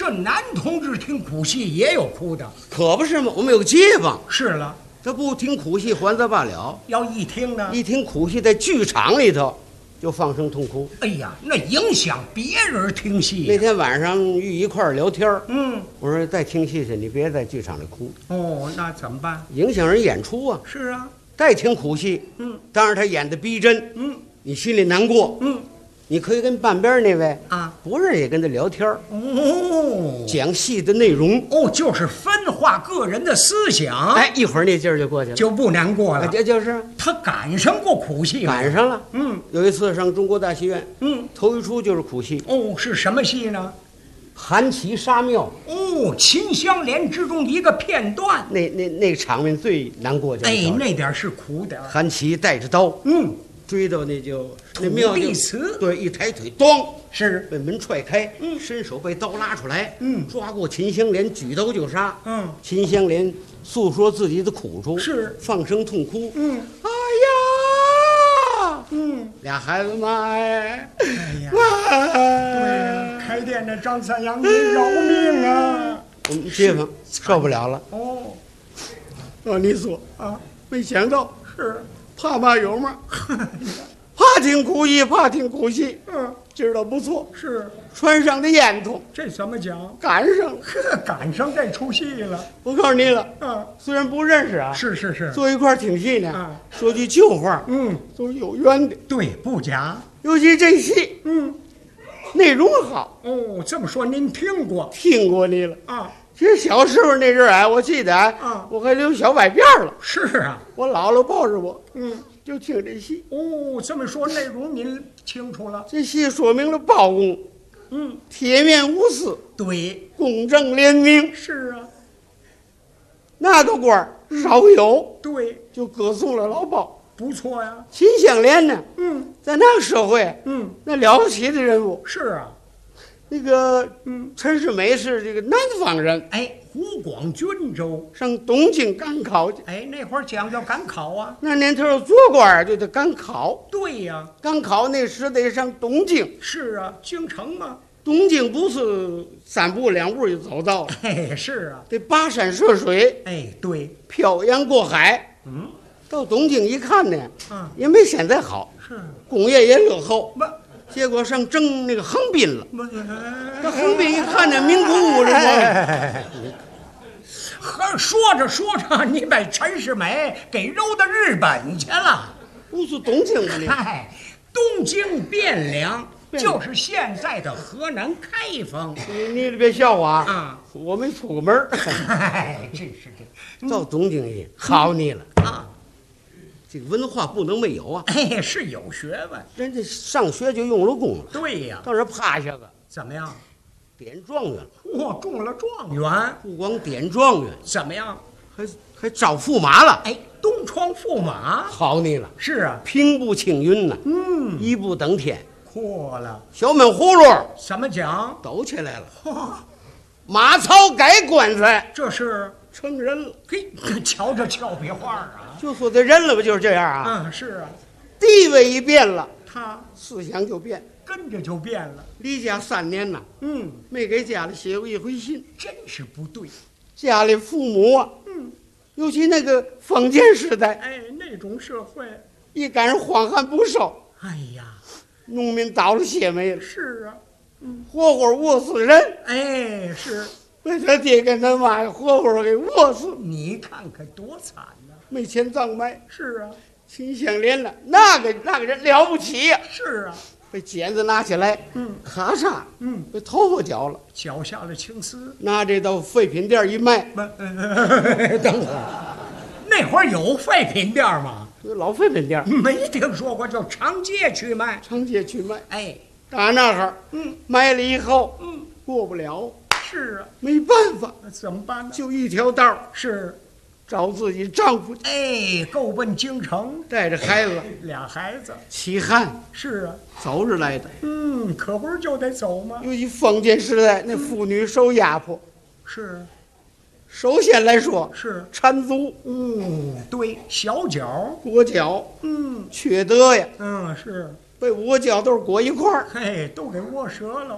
这男同志听苦戏也有哭的， 可不是吗？我们有个街坊， 是了， 他不听苦戏还则罢了， 要一听呢， 一听苦戏在剧场里头就放声痛哭。 哎呀，那影响别人听戏。 那天晚上遇一块儿聊天，我说再听戏去，你别在剧场里哭。 哦，那怎么办？ 影响人演出啊。 是啊， 再听苦戏，当然他演的逼真，你心里难过，你可以跟半边那位啊不认也跟他聊天哦， 讲戏的内容哦，就是分化个人的思想。 哎，一会儿那劲儿就过去了， 就不难过了。 这就是他赶上过苦戏， 赶上了。有一次上中国大戏院，头一出就是苦戏。 哦，是什么戏呢？ 韩琦杀庙。 哦，秦香莲之中一个片段。 那场面最难过就哎，那点是苦点。 韩琦带着刀，追到那庙就对，一抬腿，咣， 是被门踹开，伸手被刀拉出来，抓过秦香莲，举刀就杀。秦香莲诉说自己的苦处， 是放声痛哭。哎呀，俩孩子嘛，哎呀，对，开店的张三阳，你饶命啊！ 我们街坊受不了了。 哦， 按你说啊，没想到是。 怕嘛有嘛，怕听苦戏，怕听苦戏。知道不错， 是船上的烟囱， 这怎么讲？ 赶上了， 赶上这出戏了。 我告诉你了，虽然不认识啊， 是， 坐一块儿听戏呢。说句旧话，都是有缘的。 对，不假。 尤其这戏，内容好。 哦，这么说您听过你了啊？ 其实小时候那阵儿啊，我记得我还留小百辫了。 是啊， 我姥姥抱着我，就听这戏。 哦，这么说内容您清楚了。 这戏说明了包公，铁面无私， 对， 公正廉明。 是啊， 那个官儿少有， 对， 就歌颂了老包。 不错呀。 秦香莲呢，在那个社会，那了不起的人物。 是啊。 那个，陈世美是这个南方人， 哎，湖广均州上东京赶考去。 哎，那会儿讲究赶考啊。 那年头做官就得赶考。 对呀， 赶考那时得上东京。 是啊，京城嘛。 东京不是3步2步就走到了。 哎，是啊， 得跋山涉水。 哎，对， 漂洋过海。到东京一看呢，也没现在好。 是， 工业也落后。结果上征那个横滨了，这横滨一看这名古屋这说着，你把陈世美给揉到日本去了。 不是东京吗？ 哎，东京汴梁就是现在的河南开封。 你别笑话啊！ 我没出过门。 哎，真是的， 到东京去好你了啊！这个文化不能没有啊！ 哎，是有学问， 人家上学就用了功了。 对呀， 到这趴下个怎么样？ 点状元了。 哇，中了状元！ 不光点状元， 怎么样？ 还招驸马了。 哎，东窗驸马， 好你了。 是啊， 平步青云呐，一步登天。 阔了， 小闷葫芦怎么讲？ 抖起来了。马超改棺材， 这是成人了。 嘿，瞧这俏皮话啊！ 就说他人了吧，就是这样啊。 是啊， 地位一变了， 他思想就变， 跟着就变了。 离家3年呐，没给家里写过一回信， 真是不对。 家里父母啊，尤其那个封建时代， 哎，那种社会， 一赶上荒旱不收， 哎呀， 农民倒了血霉了。 是啊， 活活饿死人。 哎，是被他爹跟他妈活活给饿死。 你看看多惨呐！ 没钱葬埋。 是啊， 秦香莲了，那个人了不起呀！ 是啊， 被剪子拿起来，咔嚓，被头发绞了， 绞下了青丝， 拿这到废品店一卖。 等会儿，那会儿有废品店吗？ 老废品店没听说过，就长街去卖。 长街去卖， 哎， 打那儿，卖了以后，过不了。 是啊， 没办法， 怎么办呢？ 就一条道， 是找自己丈夫。 哎，够奔京城， 带着孩子 ，2孩子， 起汉。 是啊， 走着来的。 可不是就得走吗？ 尤其封建时代，那妇女受压迫。 是， 首先来说是缠足。 对，小脚裹脚。缺德呀。 是被5个脚都裹一块儿。 嘿，都给窝折了。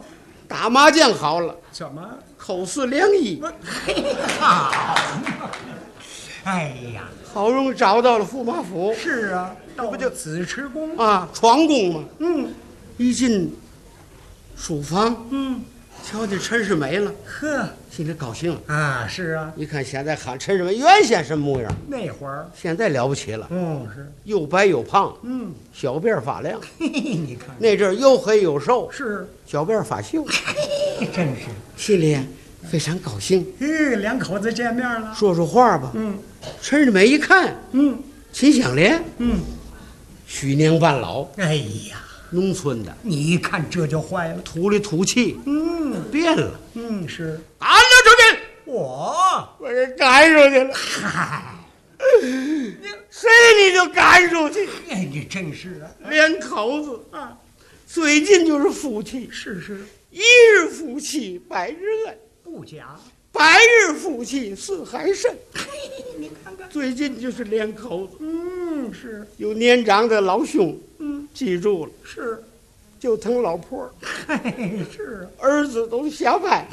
打麻将好了， 怎么口4两1？ 好嘛！哎呀， 好容易找到了驸马府。 是啊， 这不就紫池宫啊，床宫嘛。 嗯， 一进书房， 嗯， 瞧见陈世美了， 呵， 心里高兴啊。是啊， 一看现在喊陈世美，原先什么模样？ 那会儿现在了不起了。 是又白又胖，小辫发亮。 你看那阵儿又黑又瘦， 是小辫发秀， 真是心里非常高兴。 两口子见面了， 说说话吧。陈世美一看，秦香莲，虚年半老。 哎呀， 农村的， 你一看这就坏了， 土里土气，变了。 是赶了出去， 我给赶出去了。谁你就赶出去？ 哎，你真是啊， 两口子啊，最近就是夫妻， 是一日夫妻百日恩， 不假。 百日夫妻似海参。 你看看， 最近就是两口子， 是有年长的老兄，记住了， 是， 就疼老婆， 是， 儿子都瞎掰，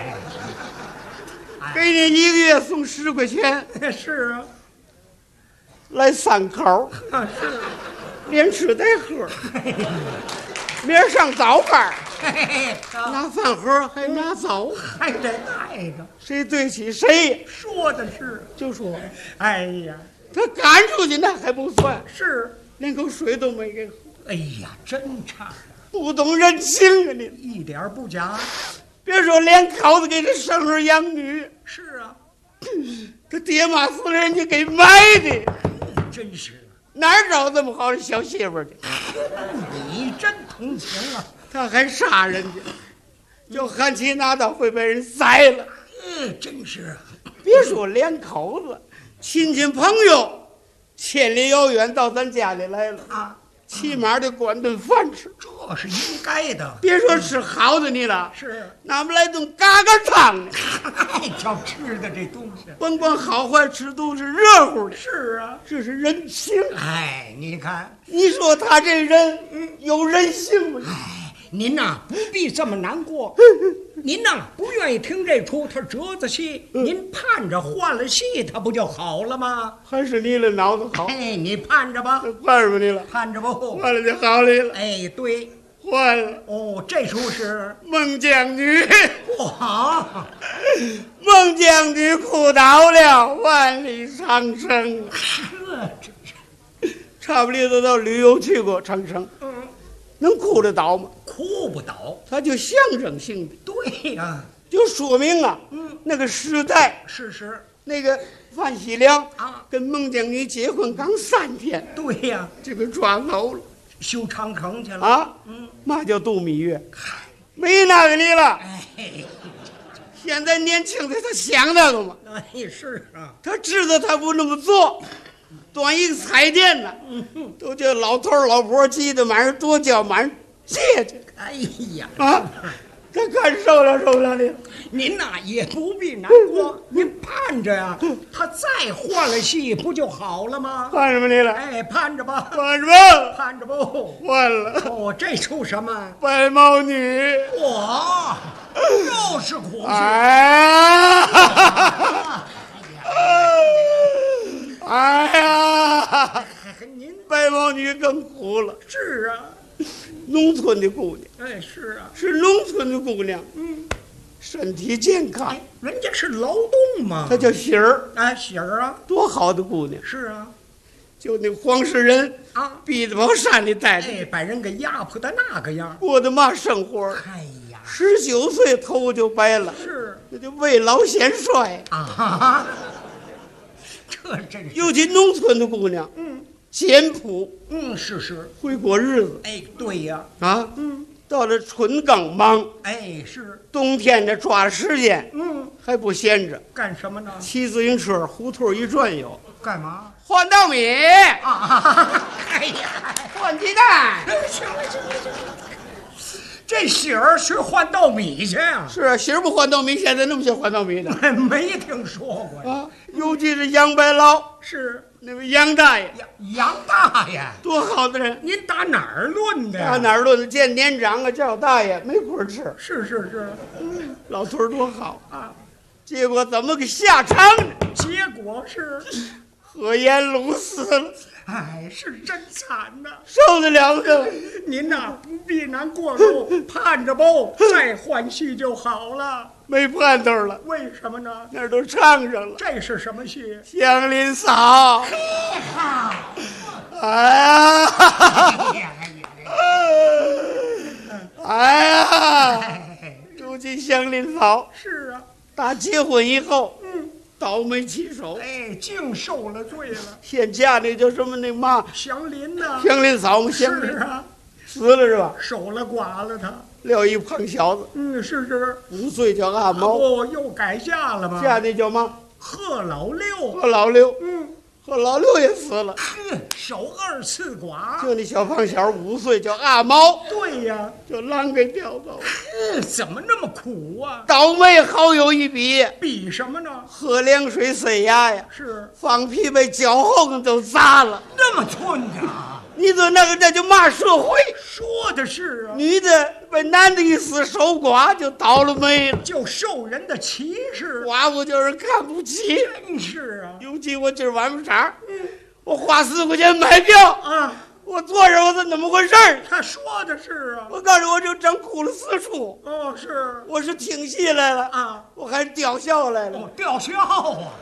给你1个月送10块钱， 是啊， 来3口， 是， 连吃带喝，明儿上早班，拿饭盒还拿走， 还得带着， 谁对起谁？ 说的是， 就说， 哎呀， 他赶出去那还不算， 是连口水都没给喝。 哎呀，真差， 不懂人情啊！你一点不假。 别说两口子给他生儿养女， 是啊， 他爹妈死了人家给埋的， 真是哪儿找这么好的小媳妇去？ 你真同情啊！ 他还杀人家，就喊起拿刀会被人宰了。 真是啊！ 别说两口子，亲戚朋友千里遥远到咱家里来了啊，起码得管顿饭吃， 这是应该的。 别说吃好的你了， 是哪么来顿嘎嘎汤呢？ 爱叫吃的这东西， 甭管好坏，吃都是热乎的。 是啊， 这是人情。 哎，你看， 你说他这人有人性吗？ 哎，您呐不必这么难过。您呐不愿意听这出他折子戏，您盼着换了戏，他不就好了吗？ 还是你的脑子好。 哎，你盼着吧。 换什么你了？ 盼着不？ 换了就好了。 哎，对， 换了。 哦，这出是孟姜女。 哇， 孟姜女哭倒了万里长城。差不离都到旅游去过长城。能哭得倒吗？ 哭不倒， 它就象征性的。 对呀， 就说明啊，那个时代是那个范喜良啊，跟孟姜女结婚刚3天， 对呀， 就给抓走了， 修长城去了啊。嘛叫度蜜月？没那个你了。 哎， 现在年轻的他想那个吗？ 哎，是啊， 他知道他不那么做。端一个彩电呢，都叫老头老婆急得满人多叫满人借去。 哎呀， 啊，他看受不了你。 您呐也不必难过，您盼着呀，他再换了戏不就好了吗？ 盼什么你了？ 哎，盼着吧， 盼什么？ 盼着不？ 换了。 哦，这出什么？ 白毛女。 哇，又是苦戏。 哎呀，白毛女更苦了。 是啊， 农村的姑娘。 哎，是啊， 是农村的姑娘。身体健康。 哎，人家是劳动嘛。 她叫喜儿。 哎，喜儿啊， 多好的姑娘。 是啊， 就那黄世仁啊，逼着往山里带着， 哎，把人给压迫的那个样， 过的嘛生活？ 哎呀 ，19岁头就白了。 是， 那就未老先衰啊。这真是， 尤其农村的姑娘，简朴， 是， 会过日子。 哎，对呀， 啊，到了春耕忙， 哎，是， 冬天的抓时间，还不闲着， 干什么呢？ 骑自行车胡同一转悠， 干嘛？ 换稻米啊！哎呀， 换鸡蛋。 行了，这喜儿去换稻米去啊？ 是啊，喜儿不换稻米，现在那么些换稻米的， 没听说过啊。尤其是杨白劳， 是那位杨大爷， 杨大爷多好的人！ 您打哪儿论的？ 打哪儿论的？见年长啊叫大爷，没亏吃。 是， 老头儿多好啊！结果怎么给下场呢？ 结果是喝烟卤死了。 哎，是真惨呐， 受得了吗？ 您呐，不必难过喽，盼着吧，再换戏就好了。 没盼头了， 为什么呢？ 那儿都唱上了。 这是什么戏？ 祥林嫂。哎呀，如今祥林嫂是啊， 打结婚以后，倒霉起手， 哎，竟受了罪了。 现嫁那叫什么那妈祥林呐， 祥林嫂嘛，祥林啊， 死了是吧？ 守了寡了他。 撂一胖小子， 是 5岁叫阿毛， 哦，又改嫁了吗？ 嫁那叫嘛？ 贺老六， 贺老六，贺老六也死了， 守2次寡。 就那小胖小5岁叫阿毛， 对呀， 就狼给叼走了。 怎么那么苦啊？ 倒霉好有一比， 比什么呢？ 喝凉水塞牙呀， 是放屁被脚后跟都砸了， 那么寸啊！ 你说那就骂社会， 说的是啊， 女的被男的一死守寡就倒了霉了， 就受人的歧视， 寡妇叫人看不起。 真是啊， 尤其我今儿晚上场，我花4块钱买票啊， 我坐这我是怎么回事？ 他说的是啊， 我告诉我就整哭了4处。 哦，是， 我是听戏来了啊， 我还是吊孝来了。 哦，吊孝啊。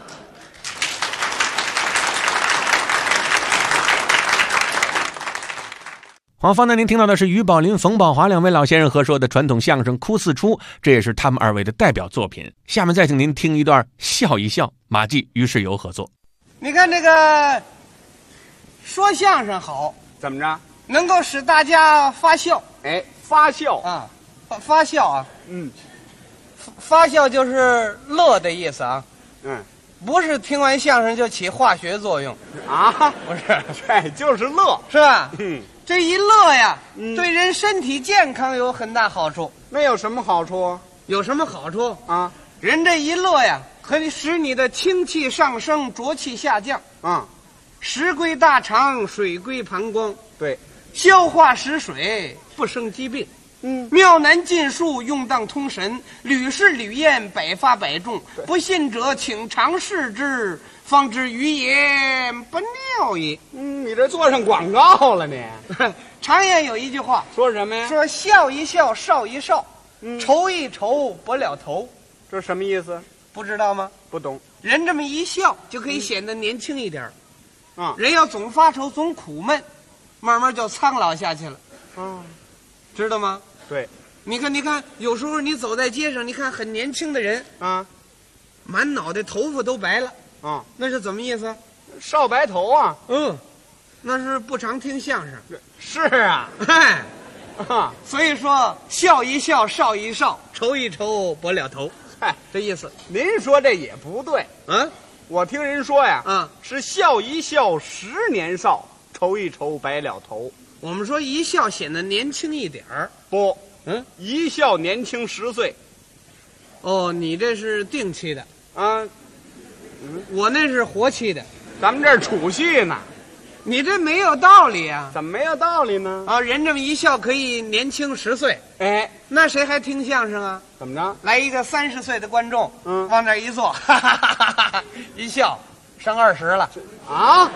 好，方才您听到的是于宝林、冯宝华两位老先生合说的传统相声《哭4出》，这也是他们2位的代表作品。下面再请您听一段《笑一笑》，马季、于世友合作。 你看这个说相声好， 怎么着？ 能够使大家发笑。 哎，发笑啊，发笑啊，发笑就是乐的意思啊。不是听完相声就起化学作用啊， 不是， 这就是乐， 是吧？这一乐呀，对人身体健康有很大好处。 那有什么好处？ 有什么好处啊？ 人这一乐呀，可以使你的清气上升，浊气下降啊。 食归大肠，水归膀胱， 对， 消化食水，不生疾病。妙难尽数，用当通神，屡试屡验，百发百中。不信者，请尝试之，方知语言不妙也。 你这做上广告了你。 常言有一句话， 说什么呀？ 说笑一笑，少一少，愁一愁，不了头。 这什么意思？ 不知道吗？ 不懂。 人这么一笑，就可以显得年轻一点人要总发愁，总苦闷，慢慢就苍老下去了。知道吗？ 对， 你看，有时候你走在街上，你看很年轻的人啊， 满脑袋头发都白了啊， 那是怎么意思？ 少白头啊？ 那是不常听相声。 是啊， 所以说笑一笑，少一少，愁一愁，不了头。这意思。 您说这也不对。我听人说呀，是笑一笑10年少，愁一愁白了头。 我们说一笑显得年轻一点儿， 不，一笑年轻10岁。 哦，你这是定期的啊， 我那是活期的。 咱们这儿储蓄呢， 你这没有道理啊！ 怎么没有道理呢？ 啊，人这么一笑可以年轻10岁， 哎， 那谁还听相声啊？ 怎么着？ 来一个30岁的观众，往那一坐，一笑，剩20了啊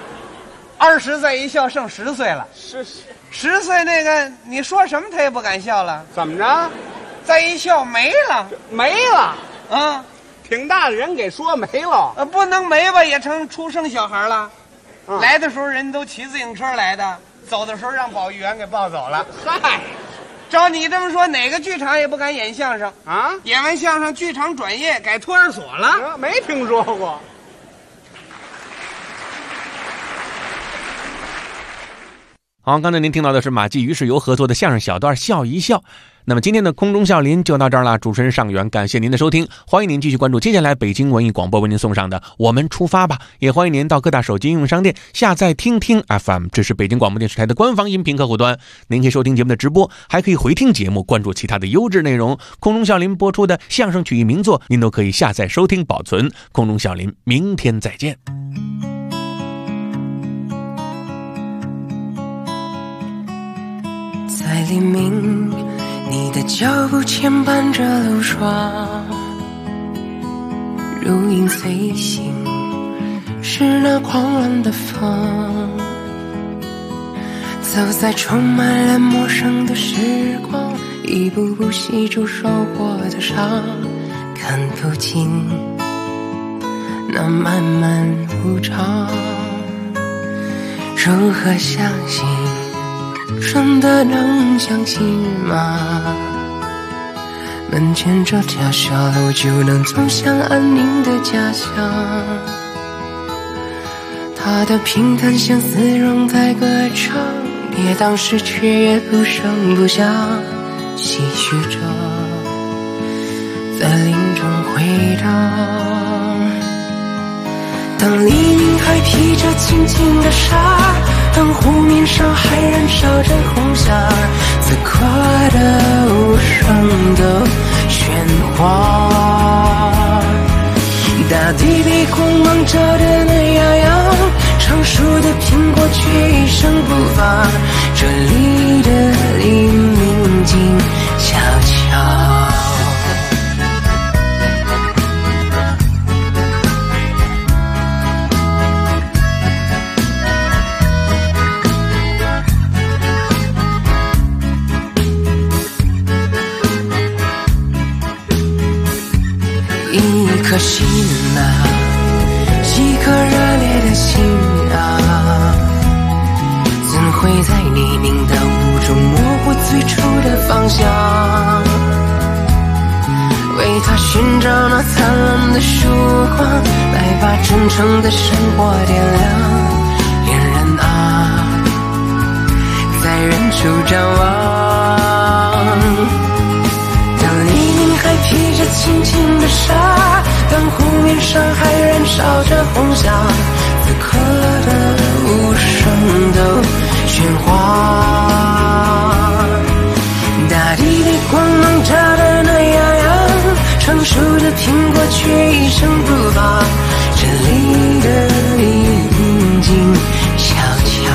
，20再一笑剩10岁了。 是 10岁那个，你说什么他也不敢笑了。 怎么着？ 再一笑没了， 没了啊！ 挺大的人给说没了， 不能没吧，也成出生小孩了。来的时候人都骑自行车来的，走的时候让保育员给抱走了。 嗨， 照你这么说，哪个剧场也不敢演相声啊？ 演完相声，剧场转业改托儿所了， 没听说过。 好，刚才您听到的是马季、于世友合作的相声小段《笑一笑》。那么今天的空中笑林就到这儿了，主持人尚元，感谢您的收听，欢迎您继续关注接下来北京文艺广播为您送上的《我们出发吧》，也欢迎您到各大手机应用商店下载听听 FM， 这是北京广播电视台的官方音频客户端，您可以收听节目的直播，还可以回听节目，关注其他的优质内容。空中笑林播出的相声曲艺名作，您都可以下载收听保存。空中笑林，明天再见。 在黎明，你的脚步牵绊着路霜，如影随形，是那狂乱的风，走在充满了陌生的时光，一步步细数受过的伤，看不尽那漫漫无常。如何相信，真的能相信吗？门前这条小路就能走向安宁的家乡，它的平淡相思仍在歌唱，跌宕时却也不声不响，唏嘘着在林中回荡。当黎明还披着轻轻的纱，当湖面上还燃烧着红霞，此刻的无声的喧哗，大地被光芒照得暖洋洋，成熟的苹果却一声不发，这里的黎明静悄悄。一颗心啊，一颗热烈的心啊，怎会在泥泞的雾中模糊最初的方向？为它寻找那灿烂的曙光，来把真诚的生活点亮。恋人啊，在远处张望，当黎明还披着轻轻的纱，当湖面上还燃烧着红霞，此刻的无声的喧哗，大地被光芒照得暖洋洋，成熟的苹果却一声不发，这里的黎明静悄悄，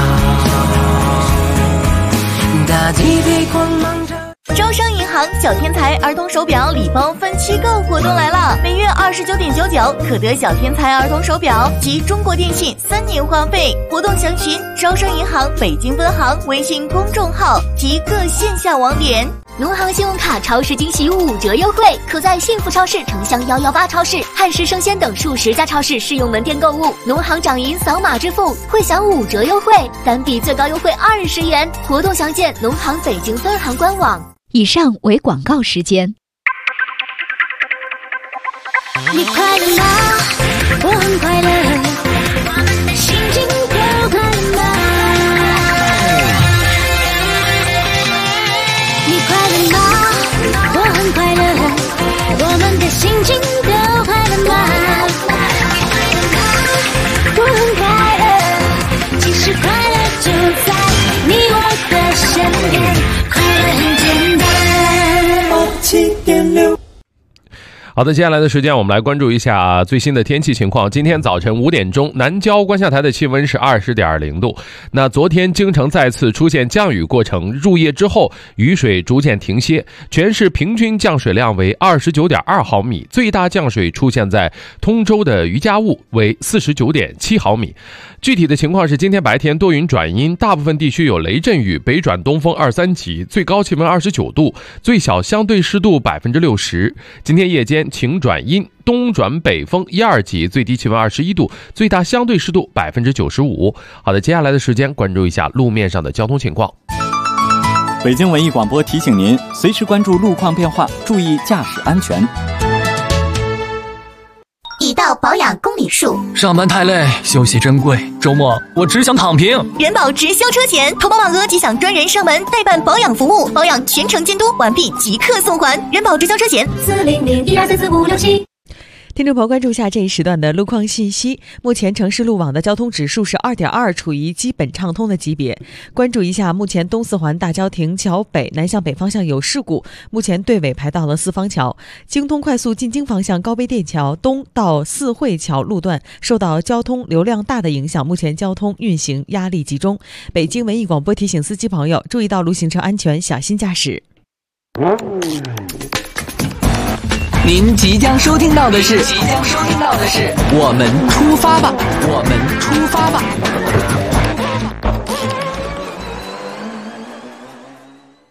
大地被光芒照。 招商银行小天才儿童手表礼包分期购活动来了，每月29.99可得小天才儿童手表及中国电信3年话费。活动详询招商银行北京分行微信公众号及各线下网点。 农行信用卡超市惊喜5折优惠，可在幸福超市、城乡118超市、汉时生鲜等数10家超市适用门店购物。农行掌银扫码支付，会享5折优惠，单笔最高优惠20元。活动详见农行北京分行官网。 以上为广告时间。 你快乐吗？我很快乐，心情都快乐吗？你快乐吗？我很快乐，我们的心情都快乐吗？我很快乐，其实快乐就在你我的身边，快乐很简单。7.6。 好的，接下来的时间我们来关注一下最新的天气情况。今天早晨5点钟，南郊观夏台的气温是20.0度。那昨天京城再次出现降雨过程，入夜之后雨水逐渐停歇，全市平均降水量为29.2毫米，最大降水出现在通州的余家坞为49.7毫米。具体的情况是，今天白天多云转阴，大部分地区有雷阵雨，北转东风2、3级，最高气温29度，最小相对湿度60%。今天夜间晴转阴，东转北风1、2级，最低气温21度，最大相对湿度95%。好的，接下来的时间关注一下路面上的交通情况。 北京文艺广播提醒您，随时关注路况变化，注意驾驶安全。 已到保养公里数， 上班太累，休息珍贵，周末我只想躺平。 人保直销车险，投保满额即享专人上门代办保养服务，保养全程监督完毕即刻送还。人保直销车险 40012344567。 听众朋友，关注下这一时段的路况信息。目前城市路网的交通指数是2.2，处于基本畅通的级别。关注一下，目前东四环大郊亭桥北南向北方向有事故，目前队尾排到了四方桥。京通快速进京方向高碑店桥东到四惠桥路段受到交通流量大的影响，目前交通运行压力集中。北京文艺广播提醒司机朋友注意道路行车安全，小心驾驶。 您即将收听到的是，我们出发吧。